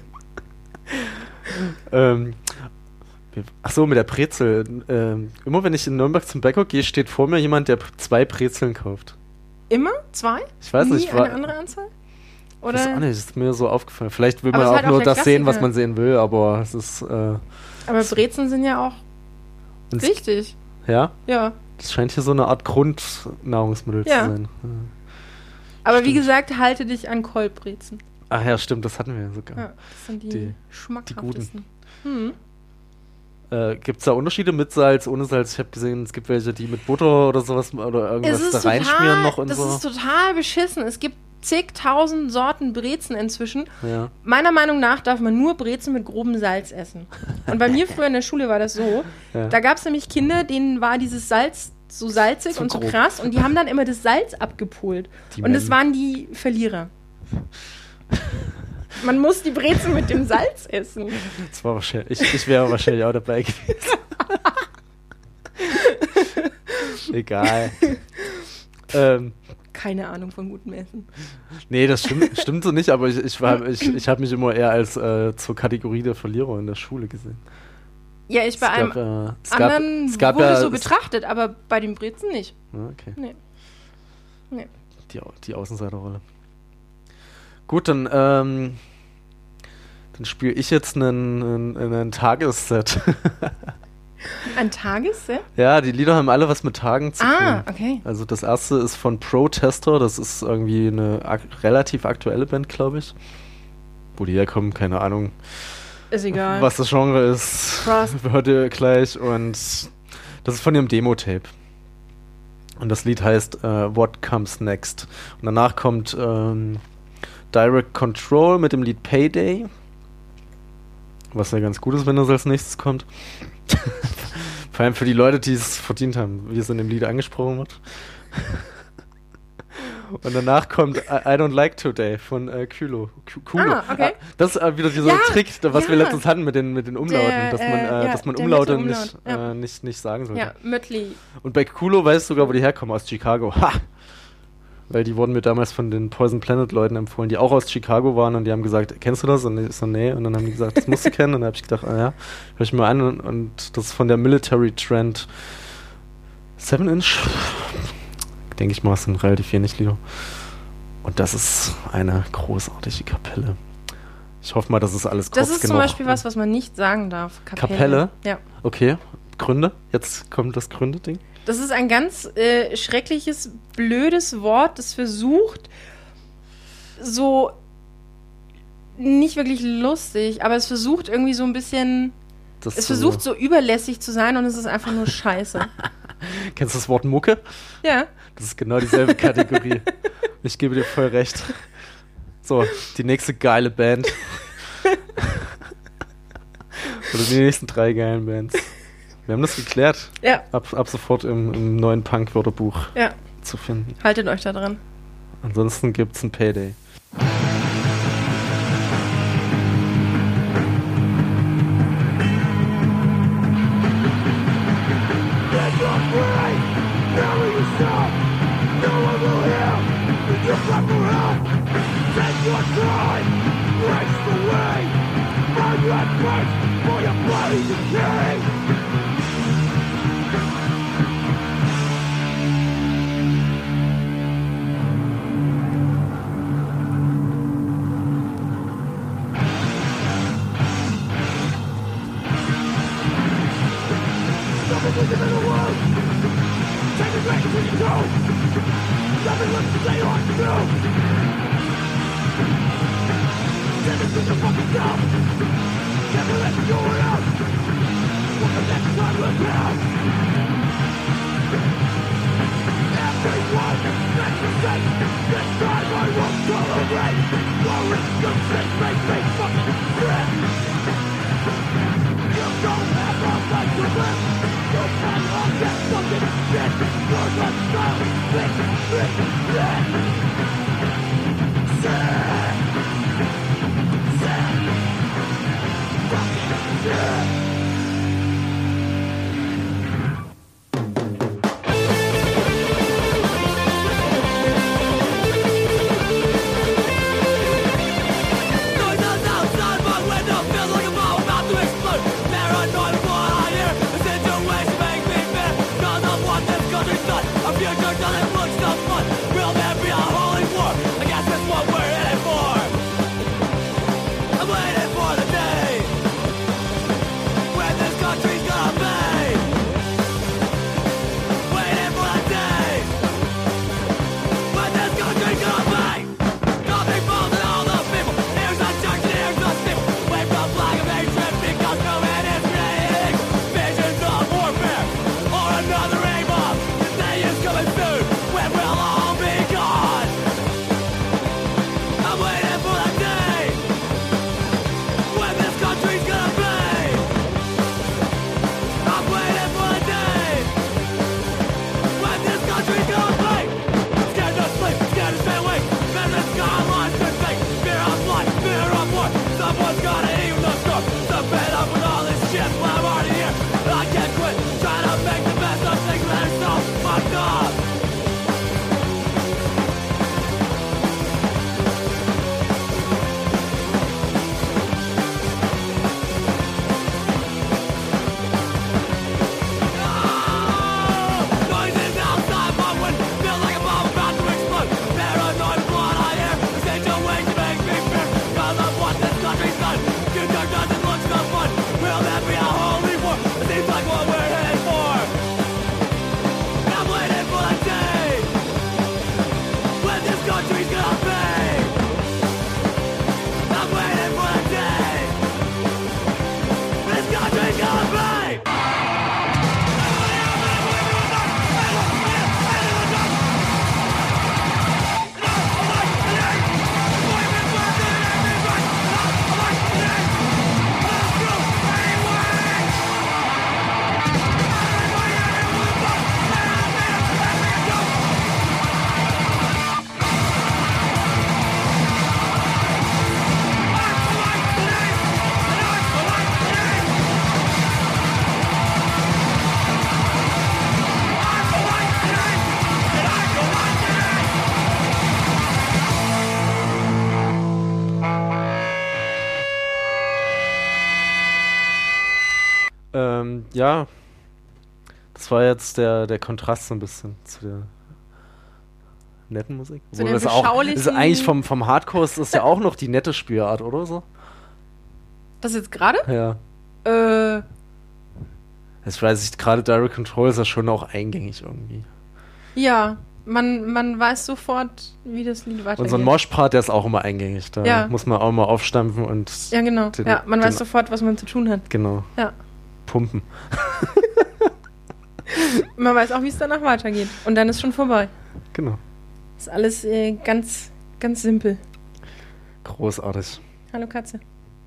ähm, ach so, mit der Brezel. Ähm, immer wenn ich in Nürnberg zum Bäcker gehe, steht vor mir jemand, der zwei Brezeln kauft. Immer? Zwei? Ich weiß Nie nicht, war, eine andere Anzahl? Ich weiß auch Oder? nicht, ist mir so aufgefallen. Vielleicht will Aber man es ist auch halt auch nur der das sehen, was Klassiker. man sehen will, aber es ist, äh, Aber Brezen sind ja auch ins- wichtig. ja, Ja. das scheint hier so eine Art Grundnahrungsmittel Ja. zu sein. Ja. Aber wie Stimmt. gesagt, halte dich an Kolbrezen. Ach ja, stimmt, das hatten wir sogar. Ja, das sind die, Die- schmackhaftesten. Hm. Äh, gibt es da Unterschiede mit Salz, ohne Salz? Ich habe gesehen, es gibt welche, die mit Butter oder sowas oder irgendwas Es ist da reinschmieren noch und das so. ist total beschissen. Es gibt zigtausend Sorten Brezen inzwischen. Ja. Meiner Meinung nach darf man nur Brezen mit grobem Salz essen. Und bei mir früher in der Schule war das so. Ja. Da gab es nämlich Kinder, denen war dieses Salz so salzig Zu und so grob. krass und die haben dann immer das Salz abgepult. Die und das Mem- waren die Verlierer. Man muss die Brezen mit dem Salz essen. Das war wahrscheinlich, ich, ich wäre wahrscheinlich auch dabei gewesen. Egal. ähm, Keine Ahnung von gutem Essen. nee, das stimmt, stimmt so nicht, aber ich, ich, war- ich, ich habe mich immer eher als äh, zur Kategorie der Verlierer in der Schule gesehen. Ja, ich bei Es einem gab, äh, es gab, anderen es gab wurde ja, so es- betrachtet, aber bei den Brezen nicht. Ah, okay. Nee. Nee. Die, Au- die Außenseiterrolle. Gut, dann, ähm, dann spiele ich jetzt einen, einen, einen Tagesset. Ein Tagesset? Ja, die Lieder haben alle was mit Tagen zu Ah, tun. okay. Also das erste ist von Protester, das ist irgendwie eine ak relativ aktuelle Band, glaube ich. Wo die herkommen, keine Ahnung. Ist egal. Was das Genre ist, Trust. hört ihr gleich. Und das ist von ihrem Demo-Tape. Und das Lied heißt uh, What Comes Next. Und danach kommt ähm, Direct Control mit dem Lied Payday. Was ja ganz gut ist, wenn das als nächstes kommt. Vor allem für die Leute, die es verdient haben, wie es in dem Lied angesprochen wird. Und danach kommt I, I Don't Like Today von äh, Kulo. Kulo. Ah, okay. Ah, das ist äh, wieder dieser Ja, Trick, was ja. wir letztens hatten mit den, mit den Umlauten, Der, dass man, äh, äh, ja, dass man der Umlaute mit dem nicht, Umlaut, ja. äh, nicht, nicht sagen sollte. Ja, Mötley. Und bei Kulo weißt du sogar, wo die herkommen, aus Chicago. Ha! Weil die wurden mir damals von den Poison Planet Leuten empfohlen, die auch aus Chicago waren, und die haben gesagt, kennst du das? Und ich so, nee. Und dann haben die gesagt, das musst du kennen. Und dann habe ich gedacht, ah ja, hör ich mir an. Und, und das ist von der Military Trend seven Inch. Denke ich mal, es sind relativ wenig Lieder. Und das ist eine großartige Kapelle. Ich hoffe mal, das ist alles kurz Das ist genug. zum Beispiel was, was man nicht sagen darf. Kapelle. Kapelle? Ja. Okay, Gründe? Jetzt kommt das Gründe-Ding. Das ist ein ganz äh, schreckliches, blödes Wort, das versucht, so nicht wirklich lustig, aber es versucht irgendwie so ein bisschen, Das es so- versucht so überlässig zu sein und es ist einfach nur scheiße. Kennst du das Wort Mucke? Ja. Das ist genau dieselbe Kategorie. Ich gebe dir voll recht. So, die nächste geile Band. Oder die nächsten drei geilen Bands. Wir haben das geklärt. Ja, Ab, ab sofort im, im neuen Punk-Wörterbuch ja. zu finden. Haltet euch da dran. Ansonsten gibt's ein Payday. ja, das war jetzt der, der Kontrast so ein bisschen zu der netten Musik. Zu Obwohl der das auch, das ist beschaulichen- eigentlich vom, vom Hardcore ist das ja auch noch die nette Spielart, oder so? Das jetzt gerade? Ja. Äh, Ich weiß nicht, gerade Direct Control ist ja schon auch eingängig irgendwie. ja. Man, man weiß sofort, wie das Lied weitergeht. Und so ein Moshpart, der ist auch immer eingängig. Da Ja. muss man auch mal aufstampfen und Ja, genau. Den- ja, man den- weiß sofort, was man zu tun hat. genau Ja. pumpen. Man weiß auch, wie es danach weitergeht. Und dann ist schon vorbei. Genau. Ist alles äh, ganz, ganz simpel. Großartig. Hallo Katze.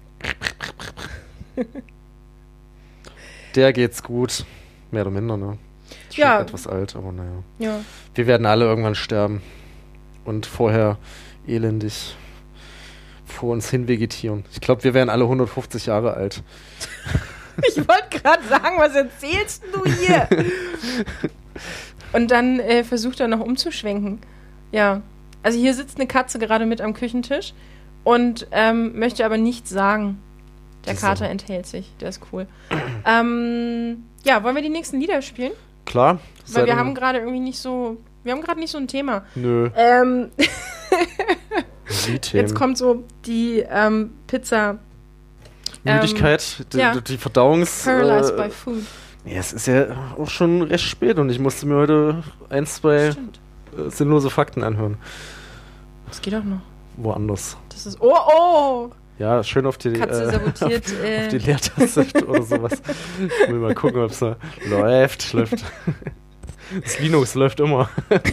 Der geht's gut. Mehr oder minder, ne? Ist schon Ja. etwas alt, aber naja. Ja. Wir werden alle irgendwann sterben. Und vorher elendig vor uns hin vegetieren. Ich glaube, wir werden alle hundertfünfzig Jahre alt. Ich wollte gerade sagen, was erzählst du hier? Und dann äh, versucht er noch umzuschwenken. Ja. Also hier sitzt eine Katze gerade mit am Küchentisch und ähm, möchte aber nichts sagen. Der Wieso? Kater enthält sich. Der ist cool. ähm, ja, wollen wir die nächsten Lieder spielen? Klar? Weil wir haben gerade irgendwie nicht so... Wir haben gerade nicht so ein Thema. Nö. Ähm, Liedthemen. jetzt kommt so die ähm, Pizza... Müdigkeit, die, ja. die Verdauungs... Paralyzed äh, by Food. Ja, es ist ja auch schon recht spät und ich musste mir heute ein, zwei Stimmt. äh, sinnlose Fakten anhören. Das geht auch noch. Woanders. Das ist... Oh, oh! Ja, schön auf die, Katze äh, sabotiert. auf, äh, auf die Leertaste oder sowas. Ich will mal gucken, ob es da läuft. läuft. Das Linux läuft immer.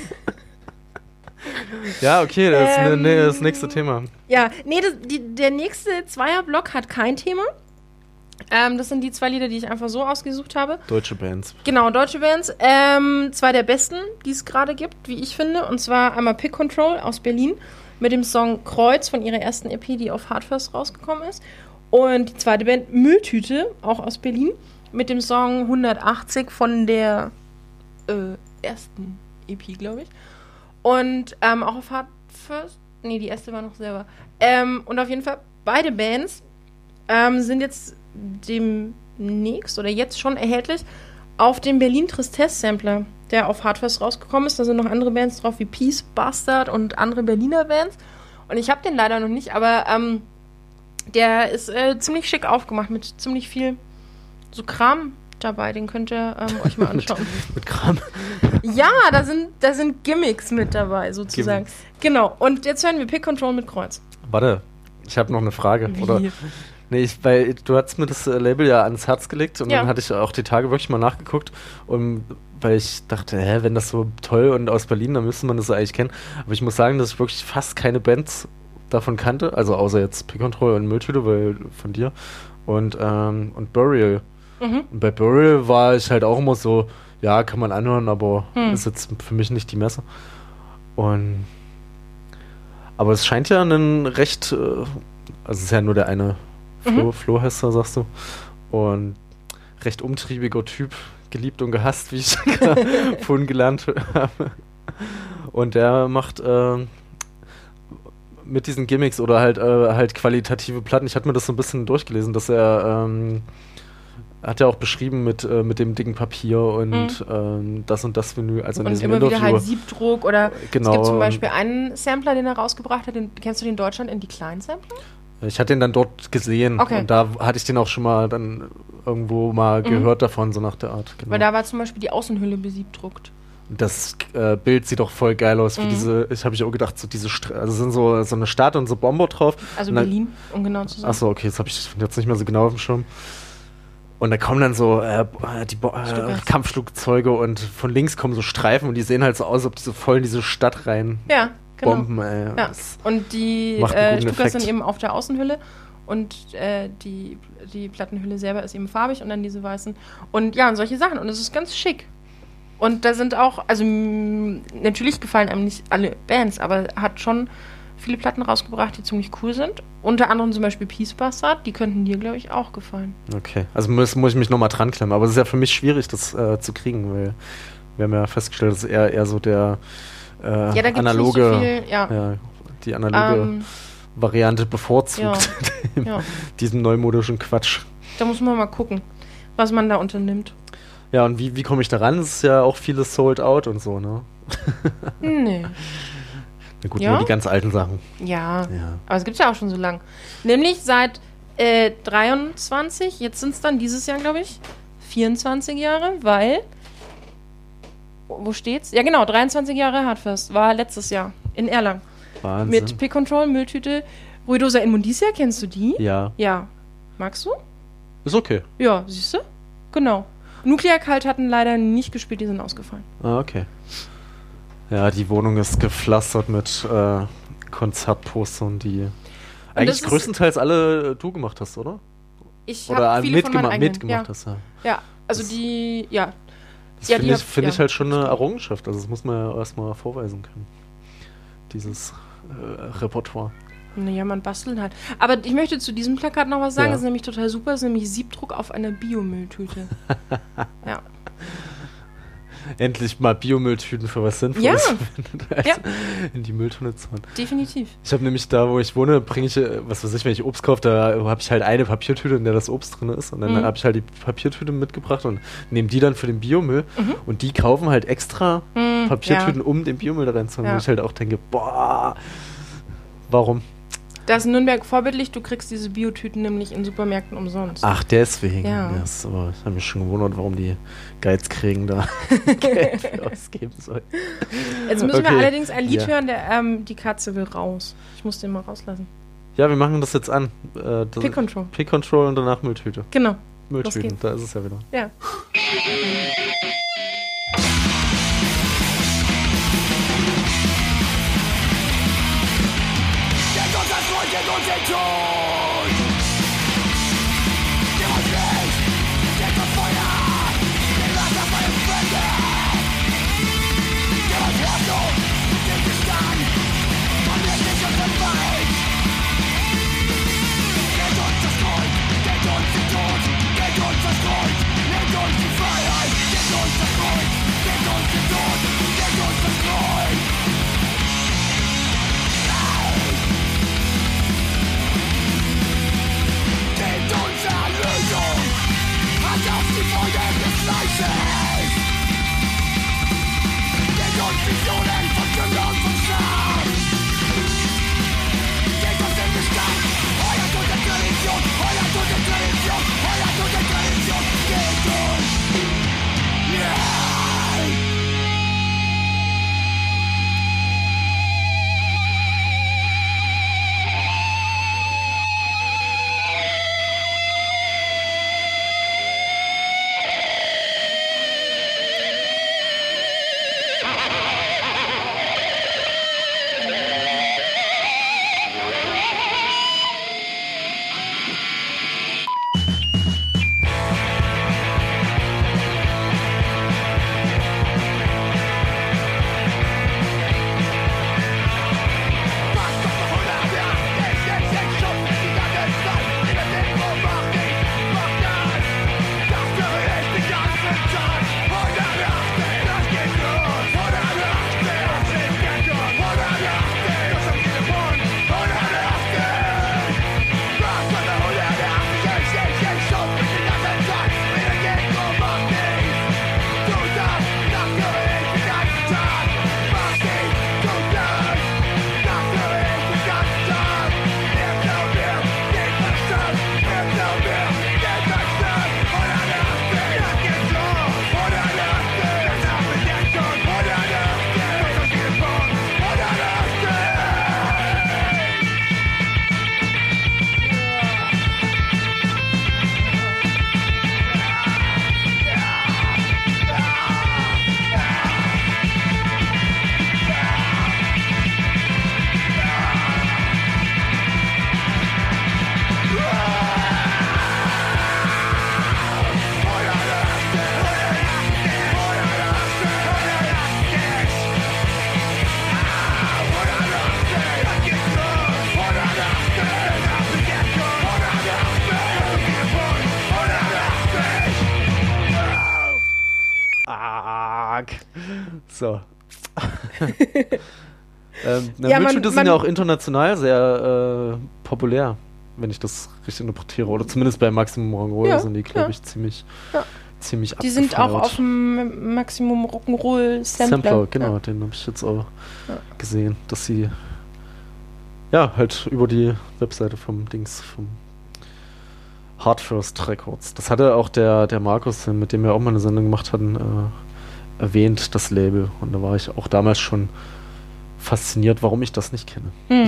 Ja, okay, das ist Ähm, ne, ne, das nächste Thema. Ja, nee, das, die, der nächste Zweierblock hat kein Thema. Ähm, das sind die zwei Lieder, die ich einfach so ausgesucht habe. Deutsche Bands. Genau, deutsche Bands. Ähm, zwei der besten, die es gerade gibt, wie ich finde. Und zwar einmal Pick Control aus Berlin mit dem Song Kreuz von ihrer ersten E P, die auf Hard First rausgekommen ist. Und die zweite Band Mülltüte, auch aus Berlin, mit dem Song hundertachtzig von der äh, ersten E P, glaube ich. Und ähm, auch auf Hard First. Nee, die erste war noch selber. Ähm, und auf jeden Fall, beide Bands ähm, sind jetzt demnächst oder jetzt schon erhältlich auf dem Berlin Tristesse Sampler, der auf Hard First rausgekommen ist. Da sind noch andere Bands drauf wie Peace, Bastard und andere Berliner Bands. Und ich habe den leider noch nicht, aber ähm, der ist äh, ziemlich schick aufgemacht mit ziemlich viel so Kram dabei. Den könnt ihr ähm, euch mal anschauen. Mit Kram. Ja, da sind, da sind Gimmicks mit dabei, sozusagen. Gimmicks. Genau, und jetzt hören wir Pick Control mit Kreuz. Warte, ich habe noch eine Frage. Wie? Oder, nee, ich, weil du hast mir das äh, Label ja ans Herz gelegt und Ja. dann hatte ich auch die Tage wirklich mal nachgeguckt. Und weil ich dachte, hä, wenn das so toll und aus Berlin, dann müsste man das eigentlich kennen. Aber ich muss sagen, dass ich wirklich fast keine Bands davon kannte. Also außer jetzt Pick Control und Mülltüte, weil von dir. Und, ähm, und Burial. Mhm. Und bei Burial war ich halt auch immer so, ja, kann man anhören, aber Hm. ist jetzt für mich nicht die Messe. Und aber es scheint ja ein recht, äh, also es ist ja nur der eine Flo, Mhm. Flo heißt er, sagst du. Und recht umtriebiger Typ, geliebt und gehasst, wie ich vorhin gelernt habe. Und der macht äh, mit diesen Gimmicks oder halt, äh, halt qualitative Platten. Ich hatte mir das so ein bisschen durchgelesen, dass er ähm, hat ja auch beschrieben mit, äh, mit dem dicken Papier und Mhm. ähm, das und das Menü. Also in Und diesem immer wieder Interview. halt Siebdruck oder Genau. es gibt zum Beispiel einen Sampler, den er rausgebracht hat, den, kennst du den in Deutschland in die kleinen Sampler? Ich hatte den dann dort gesehen Okay. und da hatte ich den auch schon mal dann irgendwo mal Mhm. gehört davon, so nach der Art. Genau. Weil da war zum Beispiel die Außenhülle besiebdruckt. Das äh, Bild sieht doch voll geil aus, wie Mhm. diese, ich habe ich auch gedacht, so diese, Stra also sind so, so eine Stadt und so Bomber drauf. Also Und dann- Berlin, um genau zu sein. Achso, okay, das habe ich jetzt nicht mehr so genau auf dem Schirm. Und da kommen dann so äh, die Bo äh, Stukas. Kampfflugzeuge und von links kommen so Streifen und die sehen halt so aus, als ob die so voll in diese Stadt rein Ja, genau. bomben, ey. Ja. Das- Und die Macht einen äh, guten Stukas Effekt. sind eben auf der Außenhülle und äh, die, die Plattenhülle selber ist eben farbig und dann diese weißen. Und ja, und solche Sachen. Und es ist ganz schick. Und da sind auch, also mh, natürlich gefallen einem nicht alle Bands, aber er hat schon viele Platten rausgebracht, die ziemlich cool sind. Unter anderem zum Beispiel Peace Bastard, die könnten dir, glaube ich, auch gefallen. Okay, also muss, muss ich mich nochmal dran klemmen. Aber es ist ja für mich schwierig, das äh, zu kriegen, weil wir haben ja festgestellt, dass eher, eher so der äh, Ja, da gibt es analoge, nicht so viel, ja. ja, die analoge Ähm, Variante bevorzugt, ja. dem, ja. diesem neumodischen Quatsch. Da muss man mal gucken. was man da unternimmt. Ja, und wie, wie komme ich da ran? Es ist ja auch vieles sold out und so, ne? Nee. Na gut, Ja? nur die ganz alten Sachen. Ja, Ja. aber es gibt ja auch schon so lang. Nämlich seit äh, dreiundzwanzig, jetzt sind es dann dieses Jahr, glaube ich, vierundzwanzig Jahre, weil, wo steht's? Ja genau, dreiundzwanzig Jahre Hardfest, war letztes Jahr in Erlangen. Wahnsinn. Mit Pick-Control, Mülltüte, Ruidosa Immundicia, kennst du die? Ja, Ja. Magst du? ist okay. Ja, siehst du? Genau. Nuclear Cult hatten leider nicht gespielt, die sind ausgefallen. Ah, okay. Ja, die Wohnung ist gepflastert mit äh, Konzertpostern, die eigentlich ist- größtenteils alle äh, du gemacht hast, oder? Ich Oder habe viele von meinen mitgema eigenen. mitgemacht ja. hast, ja. ja, also Das- die, ja. Das Ja, finde die ich, hab- find ja. ich halt schon eine Errungenschaft. Also das muss man ja erstmal vorweisen können. Dieses äh, Repertoire. Naja, man bastelt halt. Aber ich möchte zu diesem Plakat noch was sagen. Ja. Das ist nämlich total super. Das ist nämlich Siebdruck auf einer Biomülltüte. Ja. Endlich mal Biomülltüten für was Sinnvolles Ja. verwendet, als Ja. in die Mülltonne zu hauen. Definitiv. Ich habe nämlich da, wo ich wohne, bringe ich, äh, was weiß ich, wenn ich Obst kaufe, da habe ich halt eine Papiertüte, in der das Obst drin ist. Und dann Mhm. habe ich halt die Papiertüte mitgebracht und nehme die dann für den Biomüll. Mhm. Und die kaufen halt extra Mhm, Papiertüten, um den Biomüll da reinzuhauen. Ja. Wo ich halt auch denke, boah, warum? Da ist Nürnberg vorbildlich. Du kriegst diese Biotüten nämlich in Supermärkten umsonst. Ach, deswegen. Ja. Ja, ist aber ich habe mich schon gewundert, warum die Geiz kriegen da Geld für ausgeben sollen. Jetzt müssen wir Okay. allerdings ein Lied Ja. hören, der ähm, die Katze will raus. Ich muss den mal rauslassen. Ja, wir machen das jetzt an. Äh, das- Pick-Control. Pick-Control und danach Mülltüte. Genau. Mülltüten, geht's. da ist es ja wieder. Ja. Gebt uns das Blut, gebt uns den Tod! Gib uns Licht, gebt uns Feuer! Den Wasser bei uns Wände! Gib uns Hoffnung, gib uns Stand! Und wir sind schon verweilt! Gebt uns das Gold, gebt uns den Tod! Gebt uns das Gold, nehmt uns die Freiheit! Gebt uns das Gold, gebt uns den Tod! Gebt uns das Gold! Gebt uns Erlösung, halt auf die Folgen des Fleisches. Gebt uns Visionen von Sünde und von Scham. Gebt uns den Bestand, euer Tod der Tradition, euer Tod der Tradition, euer Tod der Tradition. Gebt uns, yeah. Arg. So. ähm, na, Ja, man- Mülltüte sind man- ja auch international sehr äh, populär. wenn ich das richtig interpretiere. Oder zumindest bei Maximum Rock'n'Roll Ja, sind die, glaube ja. ich, ziemlich, Ja. ziemlich Die sind auch abgefeiert. auf dem Maximum Rock'n'Roll Sampler. Sampler, genau, Ja. den habe ich jetzt auch Ja. gesehen, dass sie ja halt über die Webseite vom Dings, vom Hard First Records. Das hatte auch der, der Markus, mit dem wir auch mal eine Sendung gemacht hatten, äh, erwähnt, das Label. Und da war ich auch damals schon fasziniert, warum ich das nicht kenne. Hm.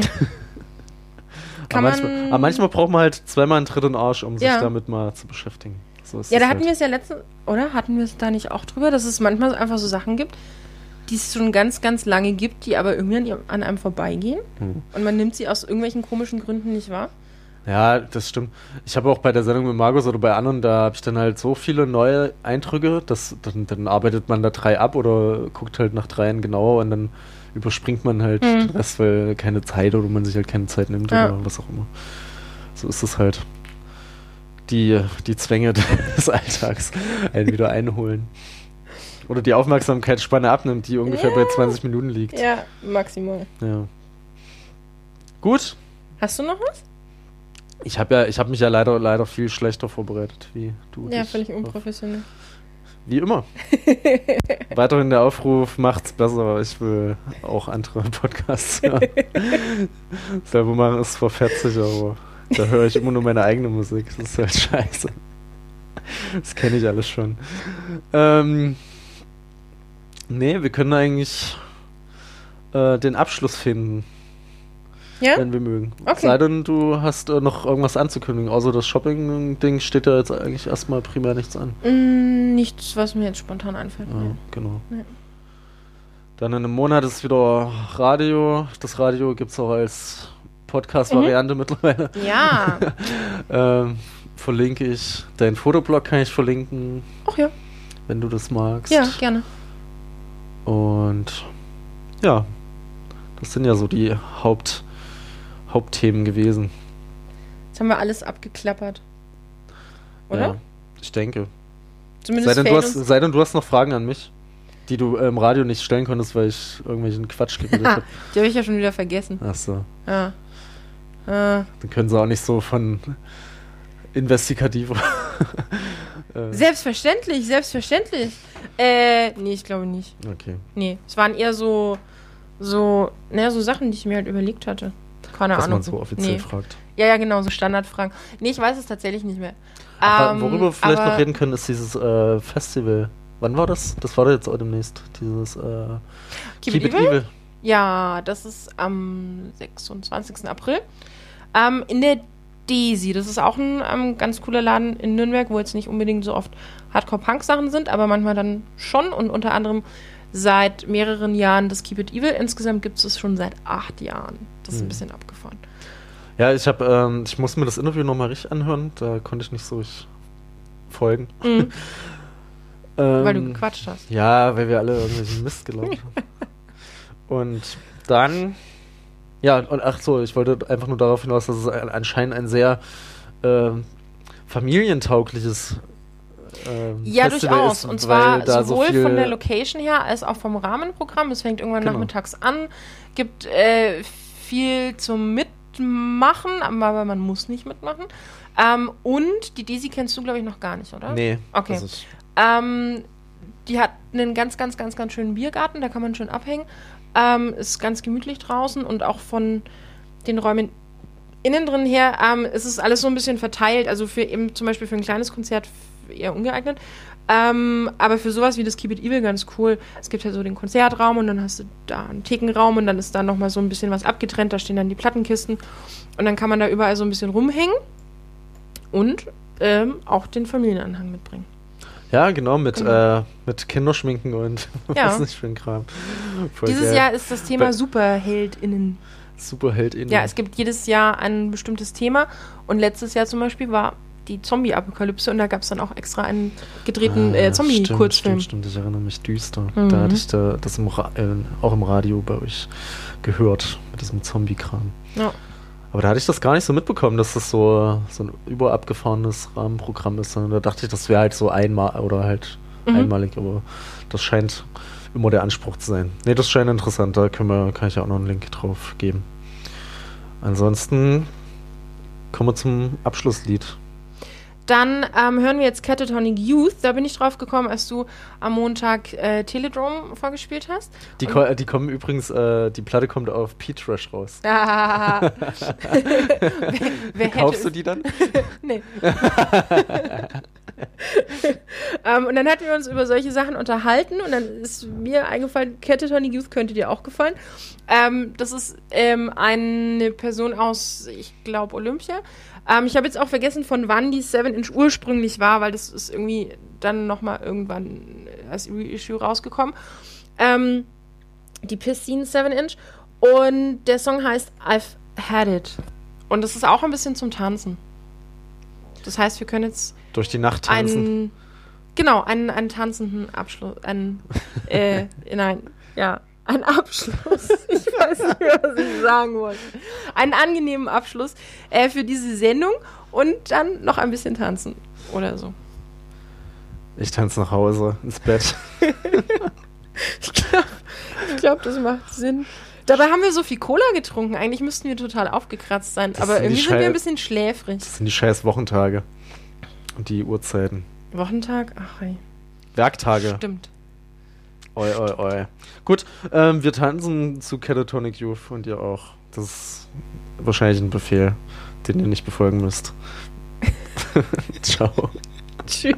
Aber Kann manchmal, man- aber manchmal braucht man halt zweimal einen dritten Arsch, um sich Ja. damit mal zu beschäftigen. So ist Ja, es da hatten wir halt. es ja letztens, oder? Hatten wir es da nicht auch drüber, dass es manchmal einfach so Sachen gibt, die es schon ganz, ganz lange gibt, die aber irgendwie an, ihr- an einem vorbeigehen Hm. und man nimmt sie aus irgendwelchen komischen Gründen nicht wahr. Ja, das stimmt. Ich habe auch bei der Sendung mit Markus oder bei anderen, da habe ich dann halt so viele neue Eindrücke, dass dann, dann arbeitet man da drei ab oder guckt halt nach dreien genauer und dann überspringt man halt Mhm. den Rest, weil keine Zeit oder man sich halt keine Zeit nimmt Ja. oder was auch immer. So ist es halt. Die, die Zwänge des Alltags einen wieder einholen. Oder die Aufmerksamkeitsspanne abnimmt, die ungefähr bei zwanzig Minuten liegt. Ja, maximal. Ja. Gut. Hast du noch was? Ich habe ja, ich habe mich ja leider, leider viel schlechter vorbereitet wie du. Ja, dich. völlig unprofessionell. Wie immer. Weiterhin der Aufruf, macht's besser. Ich will auch andere Podcasts hören. Selber machen ist zwar fetzig, aber da höre ich immer nur meine eigene Musik. Das ist halt scheiße. Das kenne ich alles schon. Ähm, nee, wir können eigentlich äh, den Abschluss finden. Ja? Wenn wir mögen. Okay. Sei denn, du hast äh, noch irgendwas anzukündigen. Außer das Shopping-Ding steht da jetzt eigentlich erstmal primär nichts an. Mm, nichts, was mir jetzt spontan einfällt. Ja, nee. genau. Ja. Dann in einem Monat ist wieder Radio. Das Radio gibt es auch als Podcast-Variante Mhm. mittlerweile. Ja. ähm, verlinke ich. Deinen Fotoblog kann ich verlinken, Ach ja. wenn du das magst. Ja, gerne. Und ja, das sind ja so die Haupt, Hauptthemen gewesen. Jetzt haben wir alles abgeklappert. Oder? Ja, ich denke. Zumindest Sei denn, du fällt hast, uns- sei denn, du hast noch Fragen an mich, die du äh, im Radio nicht stellen konntest, weil ich irgendwelchen Quatsch geredet habe. Die habe ich ja schon wieder vergessen. Achso. Ja. Äh, Dann können sie auch nicht so von investigativer. äh, selbstverständlich, selbstverständlich. Äh, nee, ich glaube nicht. okay. Nee, es waren eher so, so, naja, so Sachen, die ich mir halt überlegt hatte. Keine Was Ahnung. man so offiziell nee. fragt. Ja, ja, genau, so Standardfragen. Nee, ich weiß es tatsächlich nicht mehr. Aber Ähm, worüber wir vielleicht aber noch reden können, ist dieses äh, Festival. Wann war das? Das war doch jetzt auch demnächst. Dieses äh, Keep It Evil? Ja, das ist am sechsundzwanzigsten April. Ähm, in der Desi. Das ist auch ein ähm, ganz cooler Laden in Nürnberg, wo jetzt nicht unbedingt so oft Hardcore-Punk-Sachen sind, aber manchmal dann schon. Und unter anderem seit mehreren Jahren das Keep It Evil. Insgesamt gibt es es schon seit acht Jahren. Das ist ein Hm. bisschen abgefahren. Ja, ich habe, ähm, ich muss mir das Interview nochmal richtig anhören. Da konnte ich nicht so richtig folgen. Mhm. Ähm, Weil du gequatscht hast. Ja, weil wir alle irgendwelchen Mist gelaufen haben. Und dann, ja, und ach so, ich wollte einfach nur darauf hinaus, dass es ein, anscheinend ein sehr ähm, familientaugliches ähm, Ja, Festival durchaus. ist, Und weil zwar da so sowohl viel, von der Location her als auch vom Rahmenprogramm. Es fängt irgendwann Genau. nachmittags an, gibt äh, viel zum Mitmachen, aber man muss nicht mitmachen. Ähm, und die Desi kennst du, glaube ich, noch gar nicht, oder? Nee, Okay. das ist, Ähm, die hat einen ganz, ganz, ganz, ganz schönen Biergarten, da kann man schön abhängen. Ähm, ist ganz gemütlich draußen und auch von den Räumen innen drin her ähm, ist es alles so ein bisschen verteilt. Also für eben zum Beispiel für ein kleines Konzert eher ungeeignet. Ähm, aber für sowas wie das Keep It Evil ganz cool. Es gibt ja so den Konzertraum und dann hast du da einen Thekenraum und dann ist da nochmal so ein bisschen was abgetrennt. Da stehen dann die Plattenkisten und dann kann man da überall so ein bisschen rumhängen und ähm, auch den Familienanhang mitbringen. ja, genau, mit, Genau. Äh, mit Kinderschminken und Ja. was nicht für ein Kram. Voll Dieses geil. Jahr ist das Thema Bei- SuperheldInnen. SuperheldInnen. Ja, es gibt jedes Jahr ein bestimmtes Thema und letztes Jahr zum Beispiel war die Zombie-Apokalypse und da gab es dann auch extra einen gedrehten äh, Ah, Zombie-Kurzfilm. Stimmt, stimmt, ich erinnere mich düster. Mhm. Da hatte ich da, das im Ra äh, auch im Radio bei euch gehört, mit diesem Zombie-Kram. Ja. Aber da hatte ich das gar nicht so mitbekommen, dass das so, so ein überabgefahrenes Rahmenprogramm ist, sondern da dachte ich, das wäre halt so einmal oder halt Mhm. einmalig, aber das scheint immer der Anspruch zu sein. Nee, das scheint interessant, da können wir, kann ich ja auch noch einen Link drauf geben. Ansonsten kommen wir zum Abschlusslied. Dann ähm, hören wir jetzt Catatonic Youth. Da bin ich drauf gekommen, als du am Montag äh, Teledrome vorgespielt hast. Die, ko- die kommen übrigens, äh, die Platte kommt auf P-Trash raus. Ah. wer, wer Kaufst du hätte die dann? Nee. ähm, und dann hatten wir uns über solche Sachen unterhalten und dann ist mir eingefallen, Catatonic Youth könnte dir auch gefallen. Ähm, das ist ähm, eine Person aus, ich glaube, Olympia. Ähm, ich habe jetzt auch vergessen, von wann die seven inch ursprünglich war, weil das ist irgendwie dann nochmal irgendwann als Reissue rausgekommen. Ähm, die Pistine seven inch. Und der Song heißt I've Had It. Und das ist auch ein bisschen zum Tanzen. Das heißt, wir können jetzt durch die Nacht tanzen. Einen, genau, einen, einen tanzenden Abschluss. Einen, äh, nein, ja, einen Abschluss. Ich weiß nicht mehr, was ich sagen wollte. Einen angenehmen Abschluss äh, für diese Sendung und dann noch ein bisschen tanzen oder so. Ich tanze nach Hause, ins Bett. Ich glaube, ich glaub, das macht Sinn. Dabei haben wir so viel Cola getrunken. Eigentlich müssten wir total aufgekratzt sein. Das aber sind die irgendwie sind Schei- wir ein bisschen schläfrig. Das sind die scheiß Wochentage. Und die Uhrzeiten. Wochentag? Ach, hey. Werktage. Stimmt. Oi, oi, oi. Gut, ähm, wir tanzen zu Catatonic Youth und ihr auch. Das ist wahrscheinlich ein Befehl, den ihr nicht befolgen müsst. Ciao. Tschüss.